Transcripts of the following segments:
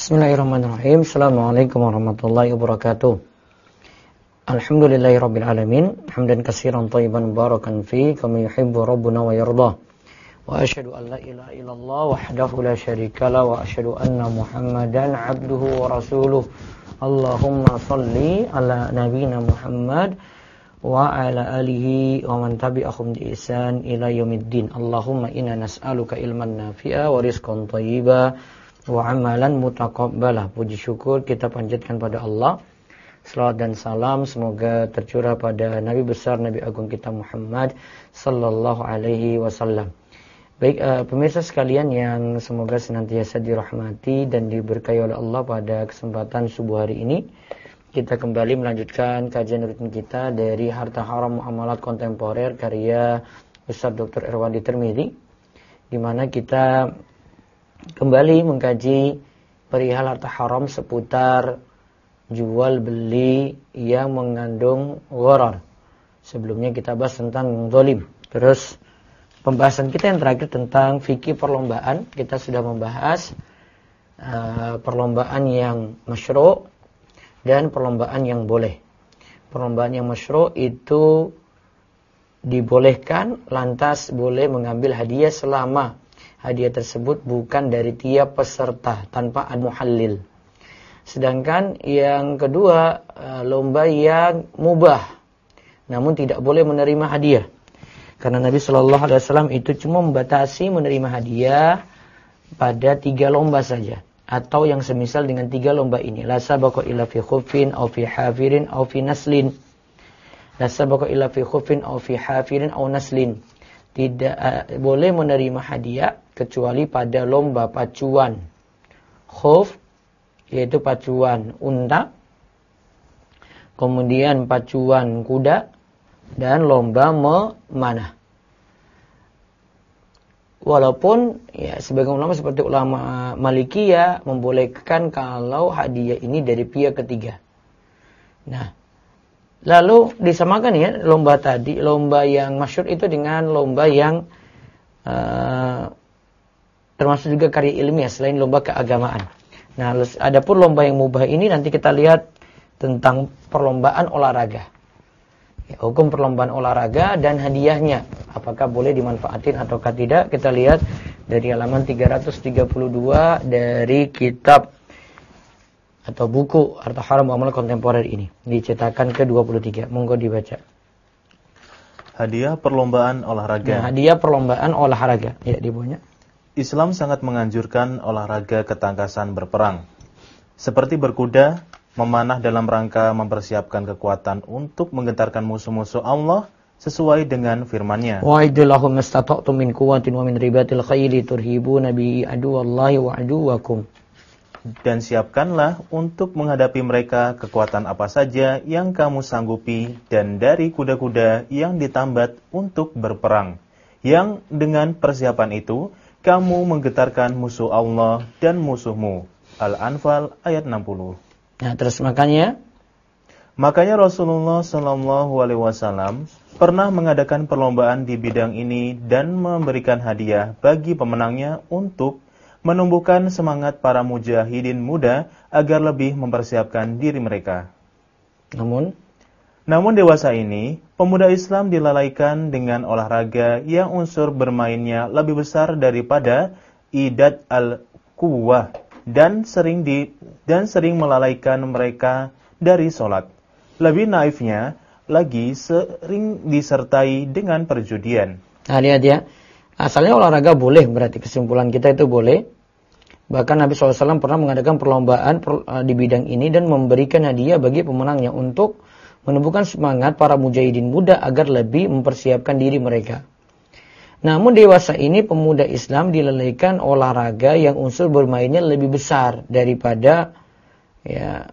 Bismillahirrahmanirrahim. Assalamualaikum warahmatullahi wabarakatuh. Alhamdulillahirabbil alamin, hamdan katsiran thayyiban mubarakan fi kama yuhibbu rabbuna wa yarda. Wa asyhadu an la ilaha illallah wahdahu la syarikalah wa asyhadu anna Muhammadan abduhu wa rasuluh. Allahumma shalli ala nabiyyina Muhammad wa ala alihi wa man tabi'ahum bi ihsan ila yaumiddin. Allahumma inna nas'aluka ilman nafi'a wa rizqan thayyiba wa amalan mutaqabbala. Puji syukur kita panjatkan pada Allah. Salawat dan salam semoga tercurah pada Nabi besar, Nabi agung kita Muhammad sallallahu alaihi wasallam. Baik, pemirsa sekalian yang semoga senantiasa dirahmati dan diberkahi oleh Allah, pada kesempatan subuh hari ini kita kembali melanjutkan kajian rutin kita dari Harta Haram Muamalat Kontemporer karya Ustaz Dr. Irwandi Tirmidzi, di mana kita kembali mengkaji perihal harta haram seputar jual beli yang mengandung gharar. Sebelumnya kita bahas tentang zalim. Terus pembahasan kita yang terakhir tentang fikih perlombaan, kita sudah membahas perlombaan yang masyru' dan perlombaan yang boleh. Perlombaan yang masyru' itu dibolehkan, lantas boleh mengambil hadiah selama hadiah tersebut bukan dari tiap peserta, tanpa al-muhallil. Sedangkan yang kedua, lomba yang mubah, namun tidak boleh menerima hadiah. Karena Nabi SAW itu cuma membatasi menerima hadiah pada 3 lomba saja, atau yang semisal dengan 3 lomba ini. La sabaqa illa fi khuffin aw fi hafirin aw fi naslin. La sabaqa illa fi khuffin aw fi hafirin aw naslin. Tidak boleh menerima hadiah kecuali pada lomba pacuan khuf, yaitu pacuan unta, kemudian pacuan kuda, dan lomba memanah. Walaupun ya sebagian ulama seperti ulama Malikiyah membolehkan kalau hadiah ini dari pihak ketiga. Nah, lalu disamakan ya lomba tadi, lomba yang masyhur itu dengan lomba yang termasuk juga karya ilmiah selain lomba keagamaan. Nah, adapun lomba yang mubah ini nanti kita lihat tentang perlombaan olahraga. Ya, hukum perlombaan olahraga dan hadiahnya, apakah boleh dimanfaatin ataukah tidak, kita lihat dari halaman 332 dari kitab atau buku Harta Haram Muamalat Kontemporer ini, dicetakan ke-23. Monggo dibaca. Hadiah perlombaan olahraga. Nah, hadiah perlombaan olahraga. Ya, di bawahnya. Islam sangat menganjurkan olahraga ketangkasan berperang, seperti berkuda, memanah dalam rangka mempersiapkan kekuatan untuk menggentarkan musuh-musuh Allah sesuai dengan firman-Nya. Wa'iddu lahum mastata'tum min quwwatin wa min ribatil khayli turhibuna bi aduwallahi wa aduwakum. Dan siapkanlah untuk menghadapi mereka kekuatan apa saja yang kamu sanggupi, dan dari kuda-kuda yang ditambat untuk berperang, yang dengan persiapan itu kamu menggetarkan musuh Allah dan musuhmu. Al-Anfal ayat 60. Nah, terus makanya Rasulullah SAW pernah mengadakan perlombaan di bidang ini dan memberikan hadiah bagi pemenangnya untuk menumbuhkan semangat para mujahidin muda agar lebih mempersiapkan diri mereka. Namun dewasa ini, pemuda Islam dilalaikan dengan olahraga yang unsur bermainnya lebih besar daripada idad al-quwwah dan sering melalaikan mereka dari sholat. Lebih naifnya lagi, sering disertai dengan perjudian. Nah, lihat ya, asalnya olahraga boleh, berarti kesimpulan kita itu boleh. Bahkan Nabi SAW pernah mengadakan perlombaan di bidang ini dan memberikan hadiah bagi pemenangnya untuk menumbuhkan semangat para mujahidin muda agar lebih mempersiapkan diri mereka. Namun dewasa ini pemuda Islam dilalaikan olahraga yang unsur bermainnya lebih besar daripada ya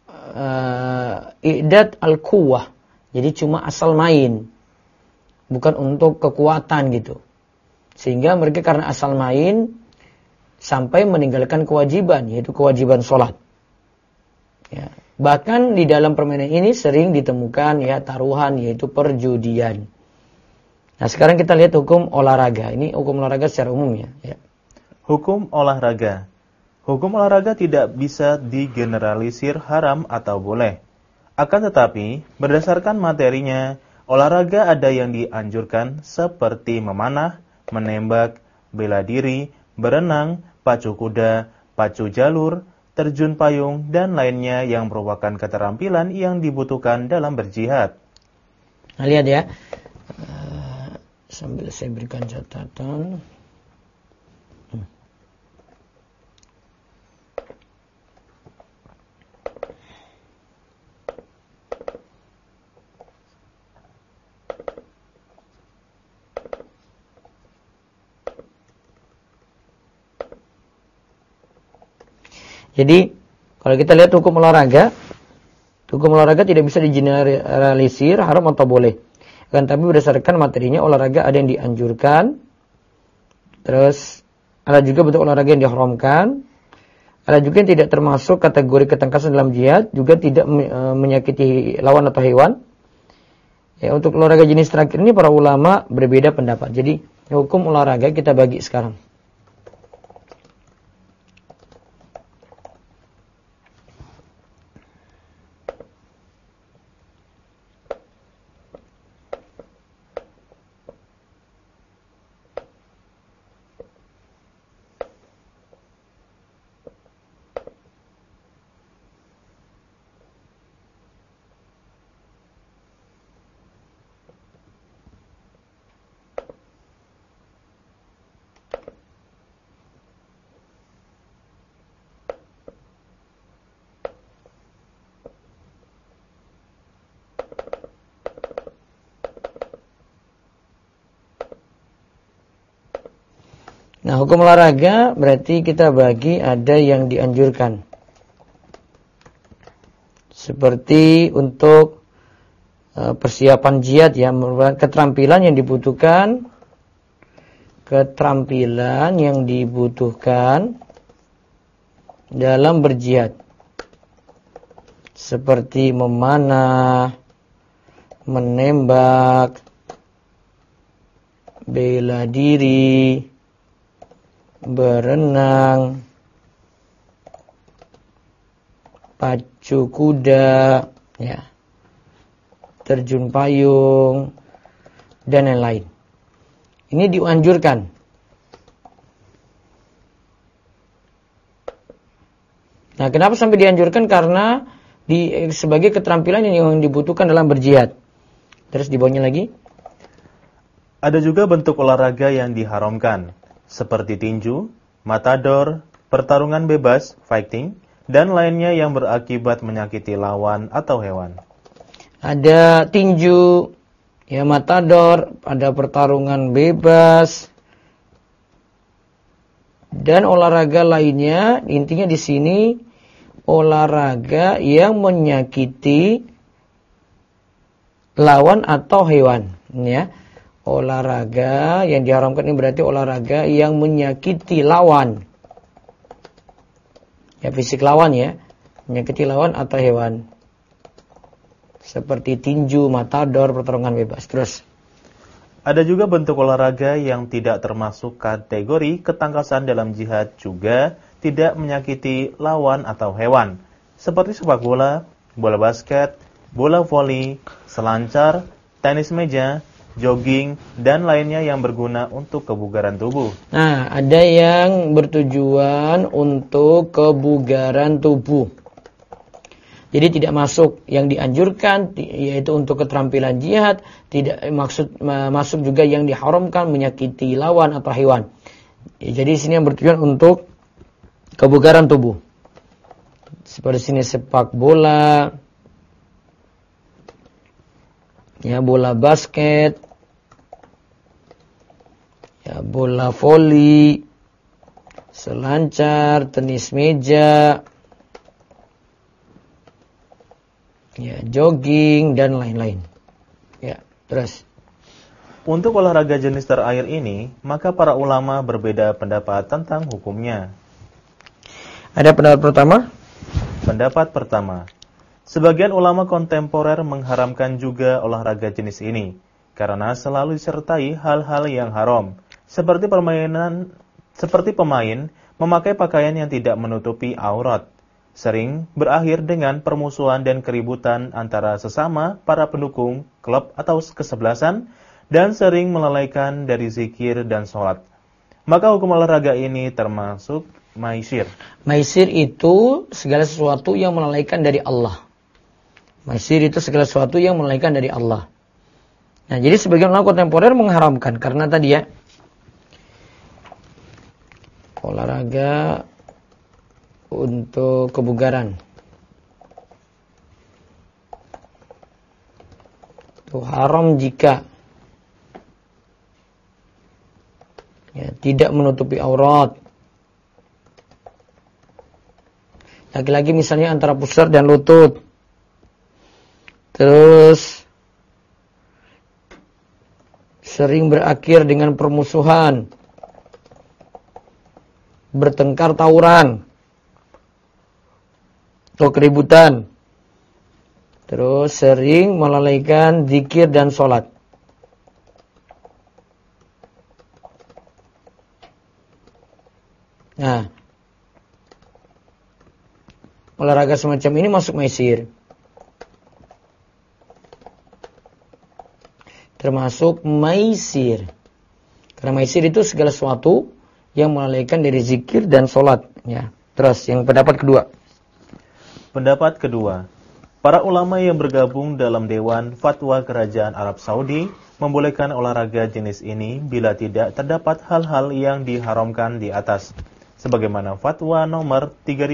i'dad al-quwwah. Jadi cuma asal main, bukan untuk kekuatan gitu. Sehingga mereka karena asal main sampai meninggalkan kewajiban, yaitu kewajiban sholat. Ya. Bahkan di dalam permainan ini sering ditemukan ya taruhan, yaitu perjudian. Nah, sekarang kita lihat hukum olahraga. Ini hukum olahraga secara umum ya. Hukum olahraga. Hukum olahraga tidak bisa digeneralisir haram atau boleh. Akan tetapi, berdasarkan materinya, olahraga ada yang dianjurkan seperti memanah, menembak, bela diri, berenang, pacu kuda, pacu jalur, terjun payung, dan lainnya yang merupakan keterampilan yang dibutuhkan dalam berjihad. Nah, lihat ya, sambil saya berikan catatan. Jadi, kalau kita lihat hukum olahraga tidak bisa digeneralisir haram atau boleh. Kan tapi berdasarkan materinya olahraga ada yang dianjurkan, terus ada juga bentuk olahraga yang diharamkan, ada juga yang tidak termasuk kategori ketangkasan dalam jihad, juga tidak menyakiti lawan atau hewan. Ya, untuk olahraga jenis terakhir ini para ulama berbeda pendapat. Jadi, hukum olahraga kita bagi sekarang. Nah, hukum olahraga berarti kita bagi ada yang dianjurkan. Seperti untuk persiapan jihad ya, merupakan keterampilan yang dibutuhkan dalam berjihad. Seperti memanah, menembak, bela diri, berenang, pacu kuda, ya, terjun payung, dan lain-lain. Ini dianjurkan. Nah, kenapa sampai dianjurkan? Karena sebagai keterampilan yang dibutuhkan dalam berjihad. Terus di bawahnya lagi. Ada juga bentuk olahraga yang diharamkan, seperti tinju, matador, pertarungan bebas, fighting, dan lainnya yang berakibat menyakiti lawan atau hewan. Ada tinju, ya, matador, ada pertarungan bebas, dan olahraga lainnya. Intinya di sini olahraga yang menyakiti lawan atau hewan, ya. Olahraga yang diharamkan ini berarti olahraga yang menyakiti lawan. Ya, fisik lawan ya. Menyakiti lawan atau hewan. Seperti tinju, matador, pertarungan bebas. Terus. Ada juga bentuk olahraga yang tidak termasuk kategori ketangkasan dalam jihad, juga tidak menyakiti lawan atau hewan. Seperti sepak bola, bola basket, bola voli, selancar, tenis meja, jogging, dan lainnya yang berguna untuk kebugaran tubuh. Nah, ada yang bertujuan untuk kebugaran tubuh. Jadi tidak masuk yang dianjurkan, yaitu untuk keterampilan jihad. Tidak masuk juga yang diharamkan, menyakiti lawan atau hewan. Jadi sini yang bertujuan untuk kebugaran tubuh. Seperti sini sepak bola, ya, bola basket, ya, bola voli, selancar, tenis meja, ya, jogging, dan lain-lain. Ya, terus. Untuk olahraga jenis terakhir ini, maka para ulama berbeda pendapat tentang hukumnya. Ada pendapat pertama? Pendapat pertama, sebagian ulama kontemporer mengharamkan juga olahraga jenis ini, karena selalu disertai hal-hal yang haram, seperti pemain memakai pakaian yang tidak menutupi aurat, sering berakhir dengan permusuhan dan keributan antara sesama para pendukung klub atau kesebelasan, dan sering melalaikan dari zikir dan sholat. Maka hukum olahraga ini termasuk maisir. Maisir itu segala sesuatu yang melalaikan dari Allah. Maisir itu segala sesuatu yang melalaikan dari Allah. Nah, jadi sebagian ulama kontemporer mengharamkan karena tadi ya, olahraga untuk kebugaran itu haram jika ya, tidak menutupi aurat. Laki-laki misalnya antara pusar dan lutut. Terus sering berakhir dengan permusuhan, bertengkar tawuran, atau keributan. Terus sering melalaikan zikir dan sholat. Nah, olahraga semacam ini masuk maisir. Termasuk maisir. Karena maisir itu segala sesuatu yang melalaikan dari zikir dan sholat. Ya. Terus yang pendapat kedua. Pendapat kedua, para ulama yang bergabung dalam Dewan Fatwa Kerajaan Arab Saudi membolehkan olahraga jenis ini bila tidak terdapat hal-hal yang diharamkan di atas. Sebagaimana fatwa nomor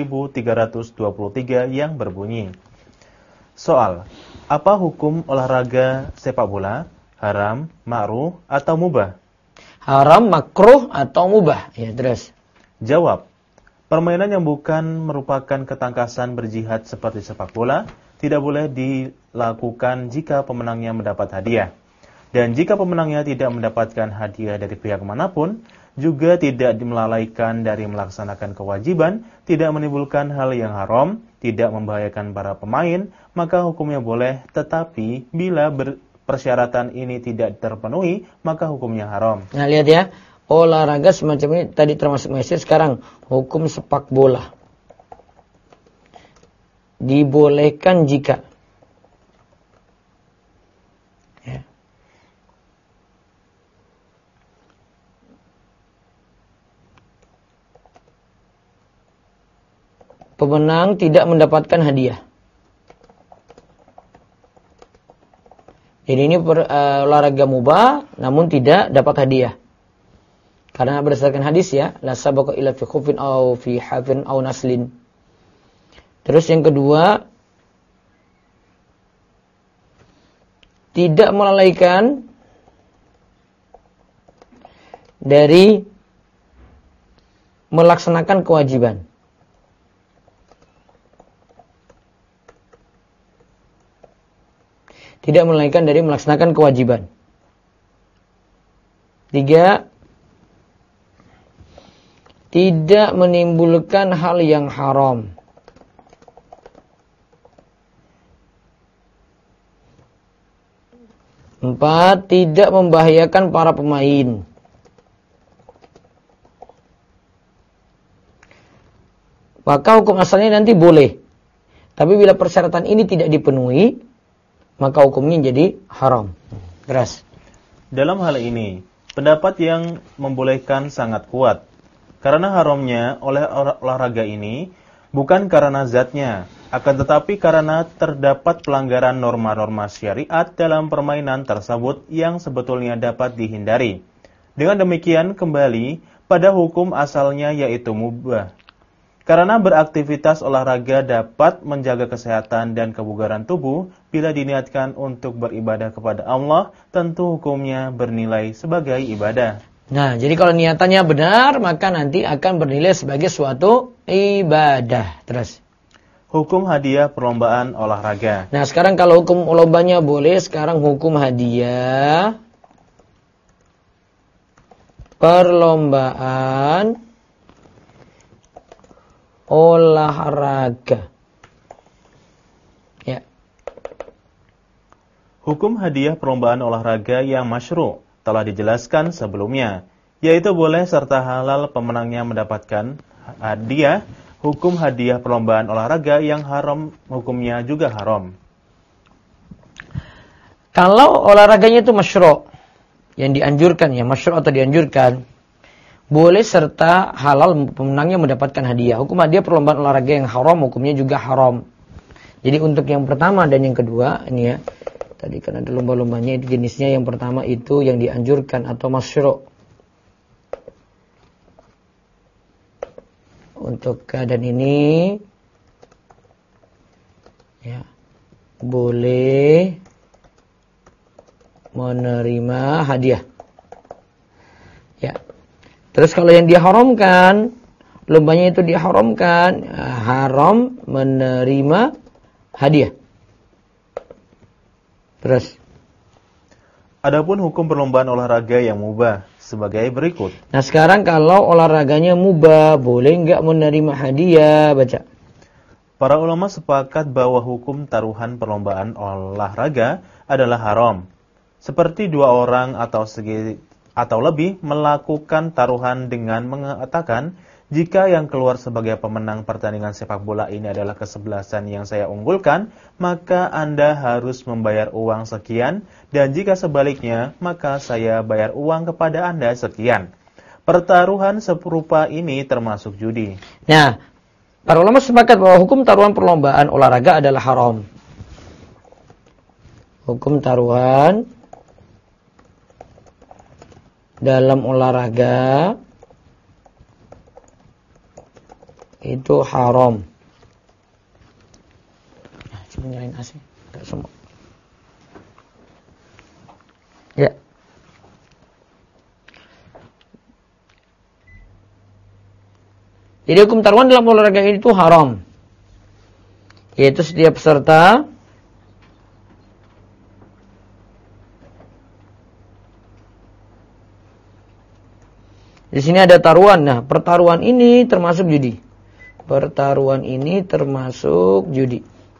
3323 yang berbunyi. Soal, apa hukum olahraga sepak bola? Haram, makruh, atau mubah? Haram, makruh, atau mubah? Ya, terus. Jawab, permainan yang bukan merupakan ketangkasan berjihad seperti sepak bola tidak boleh dilakukan jika pemenangnya mendapat hadiah. Dan jika pemenangnya tidak mendapatkan hadiah dari pihak manapun, juga tidak melalaikan dari melaksanakan kewajiban, tidak menimbulkan hal yang haram, tidak membahayakan para pemain, maka hukumnya boleh. Tetapi bila persyaratan ini tidak terpenuhi, maka hukumnya haram. Nah, lihat ya, olahraga semacam ini tadi termasuk maisir. Sekarang hukum sepak bola dibolehkan jika ya, pemenang tidak mendapatkan hadiah. Jadi ini olahraga mubah namun tidak dapat hadiah. Karena berdasarkan hadis ya, la sabaqa illa fi khufin aw fi hafin aw naslin. Terus yang kedua, tidak melalaikan dari melaksanakan kewajiban. Tidak melalaikan dari melaksanakan kewajiban. 3. Tidak menimbulkan hal yang haram. 4. Tidak membahayakan para pemain. Maka hukum asalnya nanti boleh. Tapi bila persyaratan ini tidak dipenuhi, maka hukumnya jadi haram. Keras. Dalam hal ini, pendapat yang membolehkan sangat kuat. Karena haramnya oleh olahraga ini bukan karena zatnya, akan tetapi karena terdapat pelanggaran norma-norma syariat dalam permainan tersebut yang sebetulnya dapat dihindari. Dengan demikian kembali pada hukum asalnya yaitu mubah. Karena beraktivitas olahraga dapat menjaga kesehatan dan kebugaran tubuh, bila diniatkan untuk beribadah kepada Allah, tentu hukumnya bernilai sebagai ibadah. Nah, jadi kalau niatannya benar, maka nanti akan bernilai sebagai suatu ibadah. Terus. Hukum hadiah perlombaan olahraga. Nah, sekarang kalau hukum lombanya boleh, sekarang hukum hadiah perlombaan olahraga. Ya. Hukum hadiah perlombaan olahraga yang masyru' telah dijelaskan sebelumnya, yaitu boleh serta halal pemenangnya mendapatkan hadiah, hukum hadiah perlombaan olahraga yang haram, hukumnya juga haram. Kalau olahraganya itu masyru', yang dianjurkan ya, masyru' atau dianjurkan, boleh serta halal pemenangnya mendapatkan hadiah. Hukum hadiah perlombaan olahraga yang haram, hukumnya juga haram. Jadi untuk yang pertama dan yang kedua, ini ya, tadi kan ada lomba-lombanya, itu jenisnya yang pertama itu yang dianjurkan atau masyru'. Untuk keadaan ini, ya, boleh menerima hadiah. Ya. Terus kalau yang diharamkan, lombanya itu diharamkan, haram menerima hadiah. Terus, adapun hukum perlombaan olahraga yang mubah sebagai berikut. Nah sekarang kalau olahraganya mubah, boleh nggak menerima hadiah? Baca. Para ulama sepakat bahwa hukum taruhan perlombaan olahraga adalah haram. Seperti dua orang atau lebih melakukan taruhan dengan mengatakan, jika yang keluar sebagai pemenang pertandingan sepak bola ini adalah kesebelasan yang saya unggulkan, maka Anda harus membayar uang sekian, dan jika sebaliknya, maka saya bayar uang kepada Anda sekian. Pertaruhan serupa ini termasuk judi. Nah, para ulama sepakat bahwa hukum taruhan perlombaan olahraga adalah haram. Hukum taruhan dalam olahraga itu haram. Nah, coba nyalain AC, enggak semua. Ya. Jadi hukum taruhan dalam olahraga itu haram. Yaitu setiap peserta di sini ada taruhan. Nah, pertaruhan ini termasuk judi. Pertaruhan ini termasuk judi.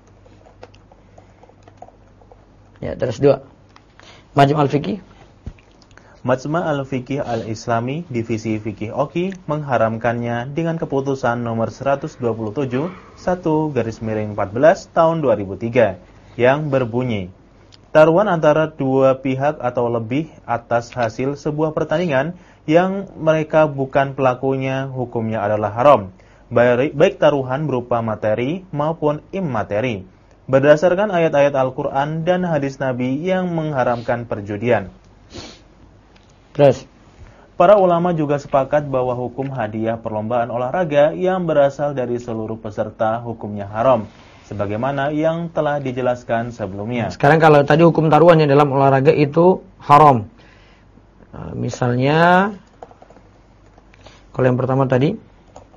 Ya, terus 2. Majma' al-Fiqih. Majma' al-Fiqih al-Islami, Divisi Fikih OKI, mengharamkannya dengan keputusan nomor 127, 1/14 tahun 2003, yang berbunyi, taruhan antara dua pihak atau lebih atas hasil sebuah pertandingan yang mereka bukan pelakunya, hukumnya adalah haram. Baik taruhan berupa materi maupun imateri, berdasarkan ayat-ayat Al-Quran dan hadis Nabi yang mengharamkan perjudian. Terus, para ulama juga sepakat bahwa hukum hadiah perlombaan olahraga yang berasal dari seluruh peserta hukumnya haram, sebagaimana yang telah dijelaskan sebelumnya. Sekarang kalau tadi hukum taruhannya dalam olahraga itu haram. Misalnya, kalau yang pertama tadi,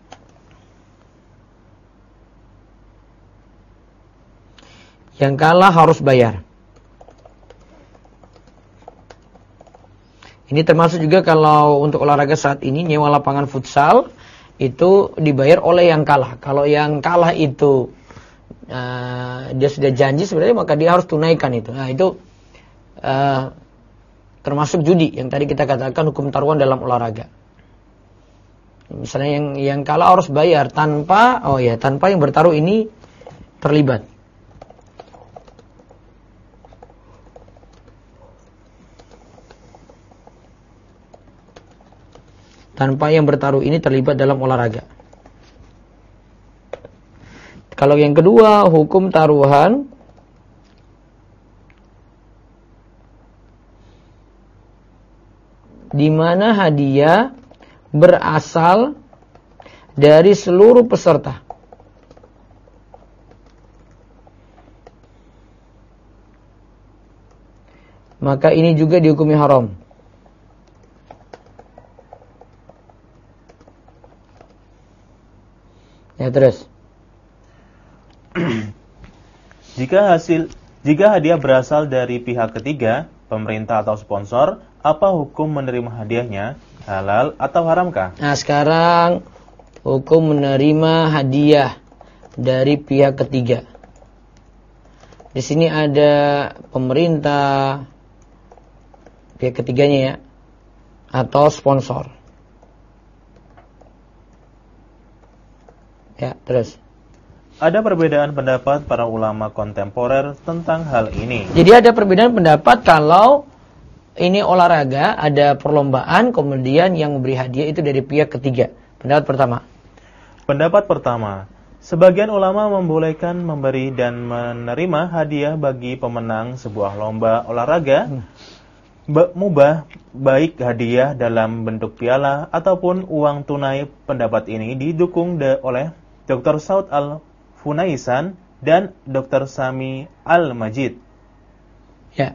yang kalah harus bayar. Ini termasuk juga kalau untuk olahraga saat ini, nyewa lapangan futsal itu dibayar oleh yang kalah. Kalau yang kalah itu dia sudah janji sebenarnya, maka dia harus tunaikan itu. Nah itu termasuk judi yang tadi kita katakan hukum taruhan dalam olahraga. Misalnya yang kalah harus bayar tanpa yang bertaruh ini terlibat. Tanpa yang bertaruh ini terlibat dalam olahraga. Kalau yang kedua, hukum taruhan di mana hadiah berasal dari seluruh peserta. Maka ini juga dihukumi haram. Ya, terus. Jika hadiah berasal dari pihak ketiga, pemerintah atau sponsor, apa hukum menerima hadiahnya? Halal atau haramkah? Nah, sekarang hukum menerima hadiah dari pihak ketiga. Di sini ada pemerintah, pihak ketiganya ya, atau sponsor. Ya, terus. Ada perbedaan pendapat para ulama kontemporer tentang hal ini. Jadi ada perbedaan pendapat kalau ini olahraga, ada perlombaan, kemudian yang memberi hadiah itu dari pihak ketiga. Pendapat pertama. Pendapat pertama, sebagian ulama membolehkan memberi dan menerima hadiah bagi pemenang sebuah lomba olahraga. Mubah, baik hadiah dalam bentuk piala ataupun uang tunai. Pendapat ini didukung oleh Dr. Saud Al-Funaisan dan Dr. Sami Al-Majid. Ya.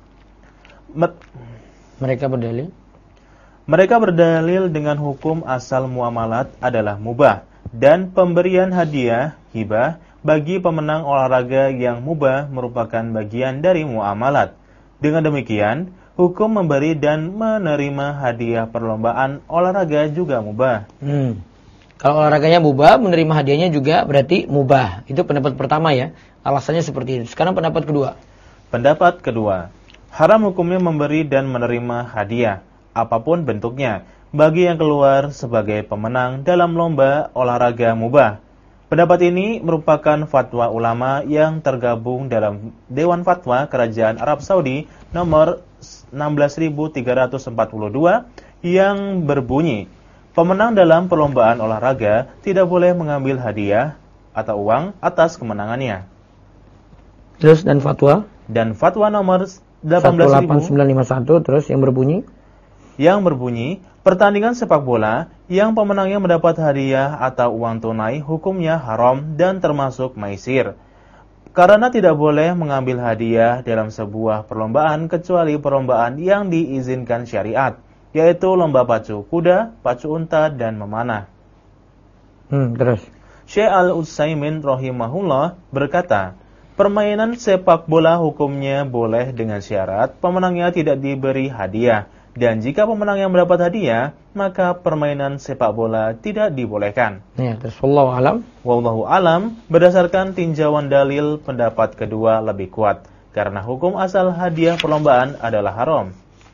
Mereka berdalil dengan hukum asal muamalat adalah mubah dan pemberian hadiah hibah bagi pemenang olahraga yang mubah merupakan bagian dari muamalat. Dengan demikian, hukum memberi dan menerima hadiah perlombaan olahraga juga mubah. Kalau olahraganya mubah, menerima hadiahnya juga berarti mubah. Itu pendapat pertama ya. Alasannya seperti itu. Sekarang pendapat kedua. Pendapat kedua, haram hukumnya memberi dan menerima hadiah, apapun bentuknya, bagi yang keluar sebagai pemenang dalam lomba olahraga mubah. Pendapat ini merupakan fatwa ulama yang tergabung dalam Dewan Fatwa Kerajaan Arab Saudi nomor 16.342 yang berbunyi, pemenang dalam perlombaan olahraga tidak boleh mengambil hadiah atau uang atas kemenangannya. Terus dan fatwa? Dan fatwa nomor 18951 terus yang berbunyi? Yang berbunyi, pertandingan sepak bola yang pemenangnya mendapat hadiah atau uang tunai hukumnya haram dan termasuk maisir. Karena tidak boleh mengambil hadiah dalam sebuah perlombaan kecuali perlombaan yang diizinkan syariat, yaitu lomba pacu kuda, pacu unta, dan memanah. Terus. Syekh Al-Utsaimin rahimahullah berkata, permainan sepak bola hukumnya boleh dengan syarat pemenangnya tidak diberi hadiah. Dan jika pemenang yang mendapat hadiah, maka permainan sepak bola tidak dibolehkan. Ya, terus wallahu alam. Wallahu alam, berdasarkan tinjauan dalil, pendapat kedua lebih kuat. Karena hukum asal hadiah perlombaan adalah haram.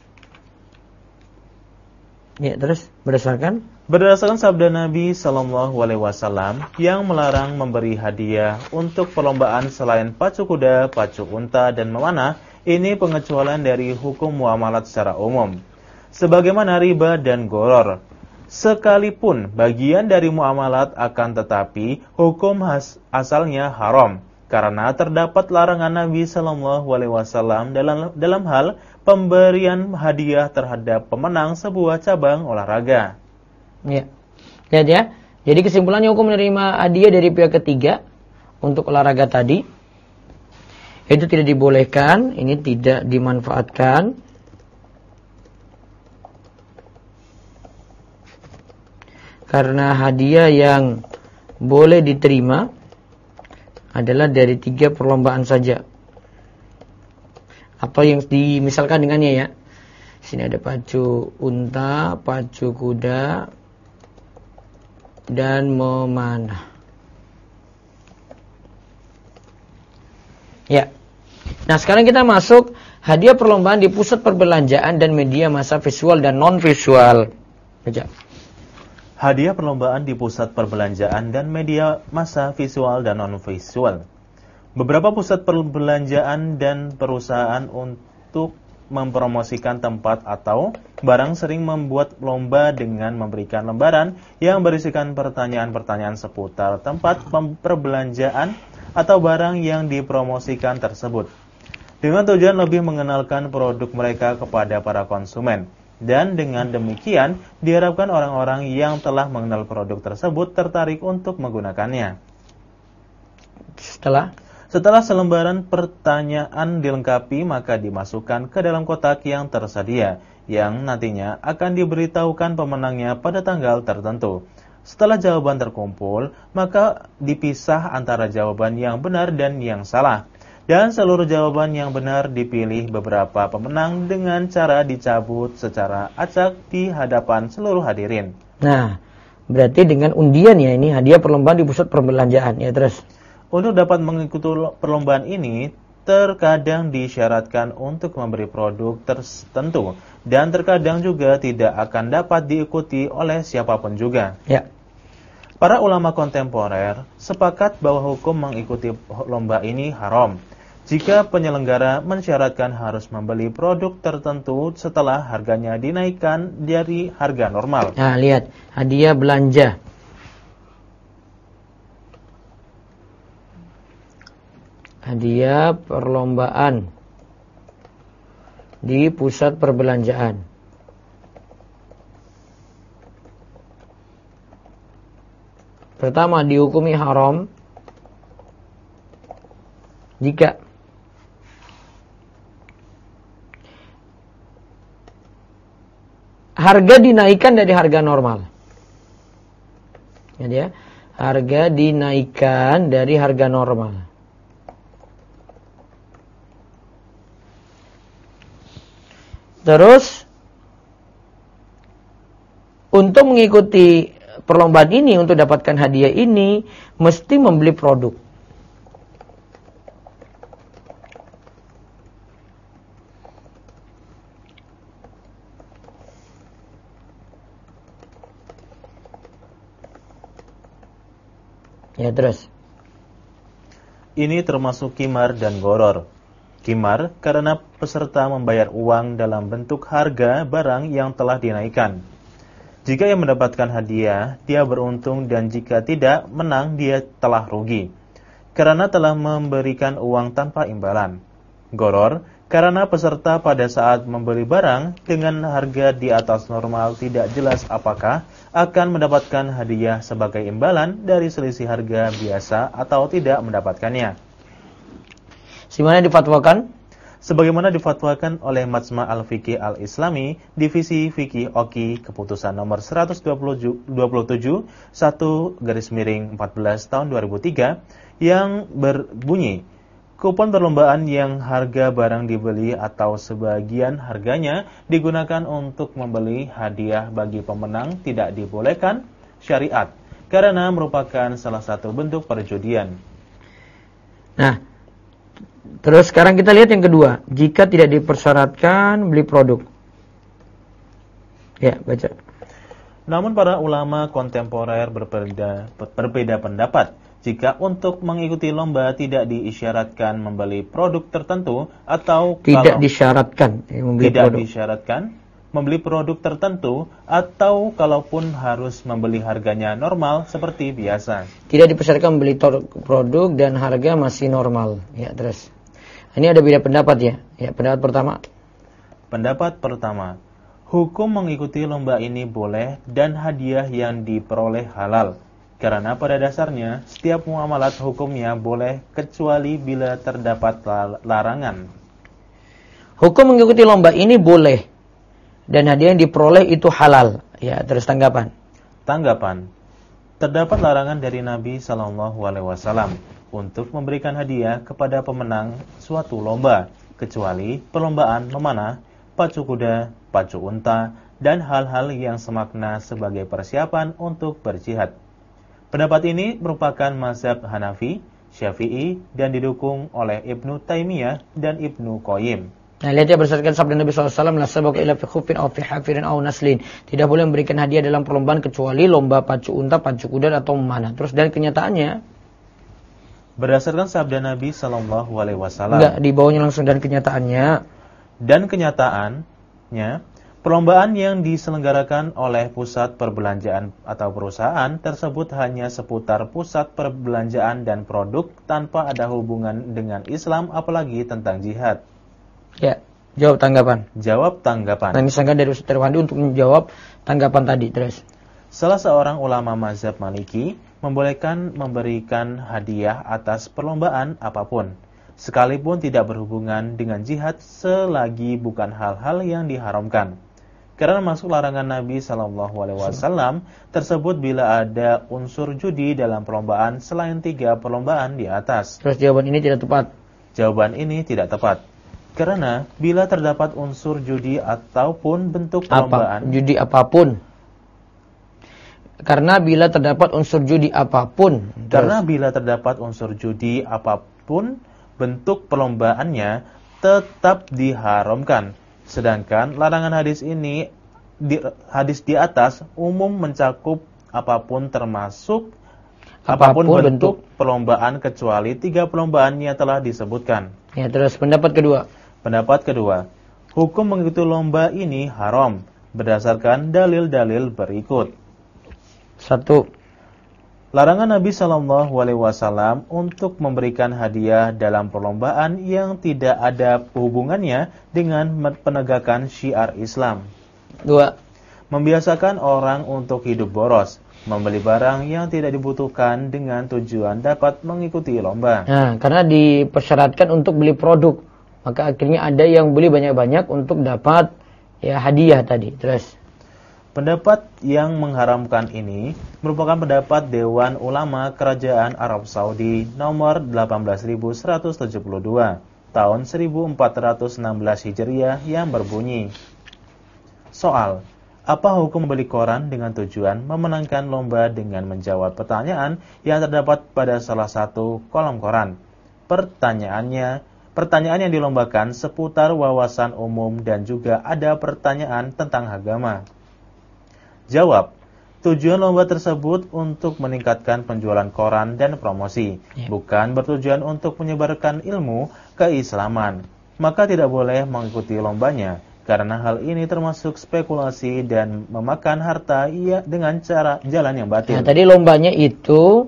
Ya, terus berdasarkan? Berdasarkan sabda Nabi SAW yang melarang memberi hadiah untuk perlombaan selain pacu kuda, pacu unta, dan memanah, ini pengecualian dari hukum muamalat secara umum. Sebagaimana riba dan goror, sekalipun bagian dari muamalat akan tetapi hukum asalnya haram, karena terdapat larangan Nabi SAW dalam hal pemberian hadiah terhadap pemenang sebuah cabang olahraga. Ya, lihat ya. Jadi kesimpulannya hukum menerima hadiah dari pihak ketiga untuk olahraga tadi itu tidak dibolehkan, ini tidak dimanfaatkan. Karena hadiah yang boleh diterima adalah dari 3 perlombaan saja. Atau yang dimisalkan dengannya ya. Sini ada pacu unta, pacu kuda, dan memanah. Ya. Nah, sekarang kita masuk hadiah perlombaan di pusat perbelanjaan dan media massa visual dan non-visual. Baca. Hadiah perlombaan di pusat perbelanjaan dan media massa visual dan non-visual. Beberapa pusat perbelanjaan dan perusahaan untuk mempromosikan tempat atau barang sering membuat lomba dengan memberikan lembaran yang berisikan pertanyaan-pertanyaan seputar tempat perbelanjaan atau barang yang dipromosikan tersebut, dengan tujuan lebih mengenalkan produk mereka kepada para konsumen. Dan dengan demikian, diharapkan orang-orang yang telah mengenal produk tersebut tertarik untuk menggunakannya. Setelah selembaran pertanyaan dilengkapi, maka dimasukkan ke dalam kotak yang tersedia, yang nantinya akan diberitahukan pemenangnya pada tanggal tertentu. Setelah jawaban terkumpul, maka dipisah antara jawaban yang benar dan yang salah. Dan seluruh jawaban yang benar dipilih beberapa pemenang dengan cara dicabut secara acak di hadapan seluruh hadirin. Nah, berarti dengan undian ya, ini hadiah perlombaan di pusat perbelanjaan ya. Terus untuk dapat mengikuti perlombaan ini, terkadang disyaratkan untuk memberi produk tertentu dan terkadang juga tidak akan dapat diikuti oleh siapapun juga. Ya. Para ulama kontemporer sepakat bahwa hukum mengikuti lomba ini haram jika penyelenggara mensyaratkan harus membeli produk tertentu setelah harganya dinaikkan dari harga normal. Nah, lihat, hadiah belanja. Hadiah perlombaan di pusat perbelanjaan. Pertama, dihukumi haram jika harga dinaikkan dari harga normal. Jadi ya, harga dinaikkan dari harga normal. Terus untuk mengikuti perlombaan ini, untuk dapatkan hadiah ini, mesti membeli produk. Ya, terus. Ini termasuk qimar dan gharar. Qimar karena peserta membayar uang dalam bentuk harga barang yang telah dinaikkan. Jika ia mendapatkan hadiah, dia beruntung, dan jika tidak, menang, dia telah rugi karena telah memberikan uang tanpa imbalan. Gharar karena peserta pada saat membeli barang dengan harga di atas normal tidak jelas apakah akan mendapatkan hadiah sebagai imbalan dari selisih harga biasa atau tidak mendapatkannya. Simana difatwakan? Sebagaimana difatwakan oleh Majma' Al-Fiqih Al-Islami, Divisi Fikih Oki, keputusan nomor 127 1/14 tahun 2003 yang berbunyi, kupon perlombaan yang harga barang dibeli atau sebagian harganya digunakan untuk membeli hadiah bagi pemenang tidak dibolehkan syariat karena merupakan salah satu bentuk perjudian. Nah, terus sekarang kita lihat yang kedua. Jika tidak dipersyaratkan beli produk. Ya, baca. Namun para ulama kontemporer berbeda pendapat. Jika untuk mengikuti lomba tidak diisyaratkan membeli produk tertentu atau disyaratkan membeli produk tertentu atau kalaupun harus membeli harganya normal seperti biasa. Tidak dipersyaratkan membeli produk dan harga masih normal. Ya, terus. Ini ada beda pendapat ya. Ya, pendapat pertama. Pendapat pertama, hukum mengikuti lomba ini boleh dan hadiah yang diperoleh halal. Karena pada dasarnya setiap muamalat hukumnya boleh kecuali bila terdapat larangan. Hukum mengikuti lomba ini boleh dan hadiah yang diperoleh itu halal. Ya, terus tanggapan. Tanggapan. Terdapat larangan dari Nabi SAW untuk memberikan hadiah kepada pemenang suatu lomba, kecuali perlombaan memanah, pacu kuda, pacu unta, dan hal-hal yang semakna sebagai persiapan untuk berjihad. Pendapat ini merupakan mazhab Hanafi, Syafi'i, dan didukung oleh Ibnu Taimiyah dan Ibnu Qayyim. Nah, lihat ya, berdasarkan sabda Nabi SAW, la sabaqu illa fi khuffin aw fi hafirin aw naslin. Tidak boleh memberikan hadiah dalam perlombaan kecuali lomba pacu unta, pacu kuda, atau memanah. Terus dari kenyataannya, berdasarkan sabda Nabi SAW, enggak, dibawanya langsung dan kenyataannya. Dan kenyataannya, perlombaan yang diselenggarakan oleh pusat perbelanjaan atau perusahaan tersebut hanya seputar pusat perbelanjaan dan produk tanpa ada hubungan dengan Islam apalagi tentang jihad. Ya, jawab tanggapan. Jawab tanggapan. Nah, misalkan dari Ustaz Irwandi untuk menjawab tanggapan tadi, terus. Salah seorang ulama mazhab Maliki membolehkan memberikan hadiah atas perlombaan apapun, sekalipun tidak berhubungan dengan jihad selagi bukan hal-hal yang diharamkan. Karena masuk larangan Nabi SAW tersebut bila ada unsur judi dalam perlombaan selain 3 perlombaan di atas. Terus jawaban ini tidak tepat. Jawaban ini tidak tepat. Karena bila terdapat unsur judi ataupun bentuk perlombaan. Judi apapun. Karena bila terdapat unsur judi apapun. Karena bila terdapat unsur judi apapun, bentuk perlombaannya tetap diharamkan. Sedangkan larangan hadis di atas umum mencakup apapun termasuk Apapun bentuk perlombaan kecuali 3 perlombaan yang telah disebutkan. Ya, terus pendapat kedua. Pendapat kedua, hukum mengikuti lomba ini haram berdasarkan dalil-dalil berikut. 1. Larangan Nabi Shallallahu Alaihi Wasallam untuk memberikan hadiah dalam perlombaan yang tidak ada hubungannya dengan penegakan syiar Islam. 2. Membiasakan orang untuk hidup boros, membeli barang yang tidak dibutuhkan dengan tujuan dapat mengikuti lomba. Nah, karena dipersyaratkan untuk beli produk, maka akhirnya ada yang beli banyak-banyak untuk dapat ya hadiah tadi. Terus Pendapat yang mengharamkan ini merupakan pendapat Dewan Ulama Kerajaan Arab Saudi nomor 18.172 tahun 1416 Hijriah yang berbunyi, soal, apa hukum membeli koran dengan tujuan memenangkan lomba dengan menjawab pertanyaan yang terdapat pada salah satu kolom koran? Pertanyaan yang dilombakan seputar wawasan umum dan juga ada pertanyaan tentang agama. Jawab, tujuan lomba tersebut untuk meningkatkan penjualan koran dan promosi, bukan bertujuan untuk menyebarkan ilmu keislaman. Maka tidak boleh mengikuti lombanya, karena hal ini termasuk spekulasi dan memakan harta dengan cara jalan yang batil. Nah, tadi lombanya itu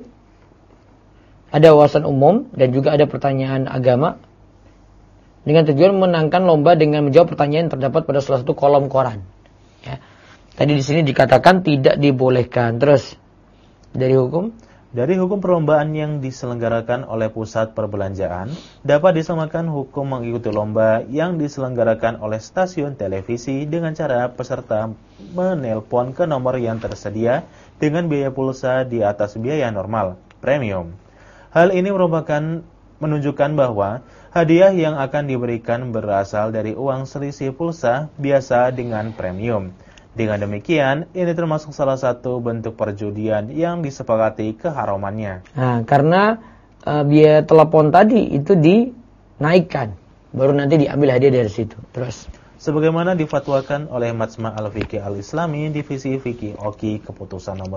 ada wawasan umum dan juga ada pertanyaan agama dengan tujuan memenangkan lomba dengan menjawab pertanyaan yang terdapat pada salah satu kolom koran. Ya. Tadi di sini dikatakan tidak dibolehkan. Terus dari hukum? Dari hukum perlombaan yang diselenggarakan oleh pusat perbelanjaan dapat disamakan hukum mengikuti lomba yang diselenggarakan oleh stasiun televisi dengan cara peserta menelpon ke nomor yang tersedia dengan biaya pulsa di atas biaya normal, premium. Hal ini menunjukkan bahwa hadiah yang akan diberikan berasal dari uang selisih pulsa biasa dengan premium. Dengan demikian, ini termasuk salah satu bentuk perjudian yang disepakati keharamannya. Nah, karena biaya telepon tadi itu dinaikkan, baru nanti diambil hadiah dari situ. Terus, sebagaimana difatwakan oleh Majma' Al-Fiqih Al-Islami Divisi Fikih Oki Keputusan nomor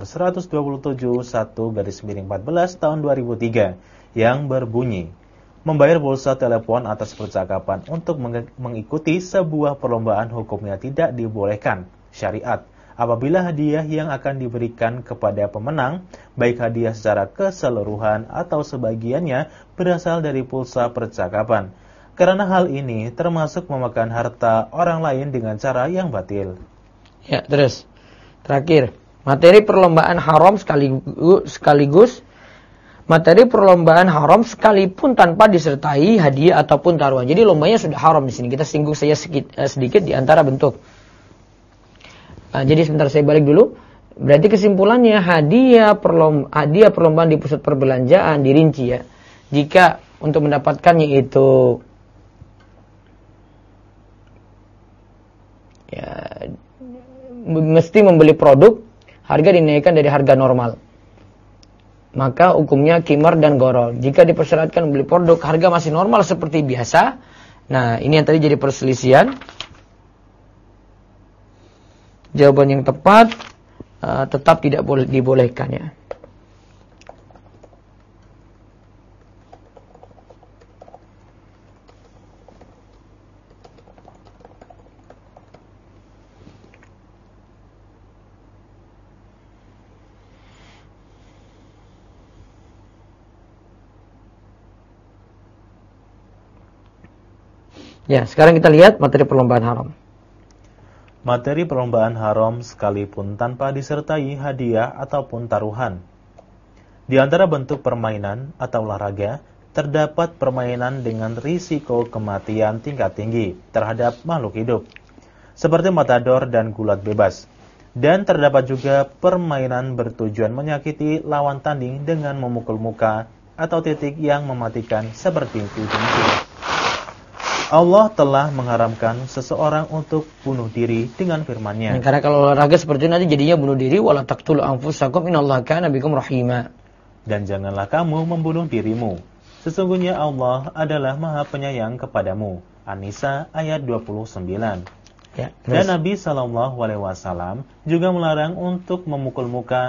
127/1/14 tahun 2003 yang berbunyi, membayar pulsa telepon atas percakapan untuk mengikuti sebuah perlombaan hukumnya tidak dibolehkan syariat apabila hadiah yang akan diberikan kepada pemenang, baik hadiah secara keseluruhan atau sebagiannya, berasal dari pulsa percakapan. Karena hal ini termasuk memakan harta orang lain dengan cara yang batil. Ya, terus terakhir, materi perlombaan haram sekaligus materi perlombaan haram sekalipun tanpa disertai hadiah ataupun taruhan. Jadi lombanya sudah haram di sini. Kita singgung saja sedikit di antara bentuk. Jadi sebentar saya balik dulu. Berarti kesimpulannya hadiah perlombaan di pusat perbelanjaan dirinci ya. Jika untuk mendapatkannya itu ya mesti membeli produk, harga dinaikkan dari harga normal. Maka hukumnya qimar dan gharar. Jika dipersyaratkan membeli produk harga masih normal seperti biasa, nah ini yang tadi jadi perselisihan. Jawaban yang tepat tetap tidak boleh dibolehkan ya. Ya, sekarang kita lihat materi perlombaan haram. Materi perlombaan haram sekalipun tanpa disertai hadiah ataupun taruhan. Di antara bentuk permainan atau olahraga, terdapat permainan dengan risiko kematian tingkat tinggi terhadap makhluk hidup, seperti matador dan gulat bebas. Dan terdapat juga permainan bertujuan menyakiti lawan tanding dengan memukul muka atau titik yang mematikan seperti ujung-ujung. Allah telah mengharamkan seseorang untuk bunuh diri dengan firman-Nya. Karena kalau olahraga seperti itu nanti jadinya bunuh diri, wala taqtulu anfusakum innallaha kana bikum rahima. Dan janganlah kamu membunuh dirimu. Sesungguhnya Allah adalah Maha Penyayang kepadamu. An-Nisa ayat 29. Ya, dan Nabi SAW juga melarang untuk memukul muka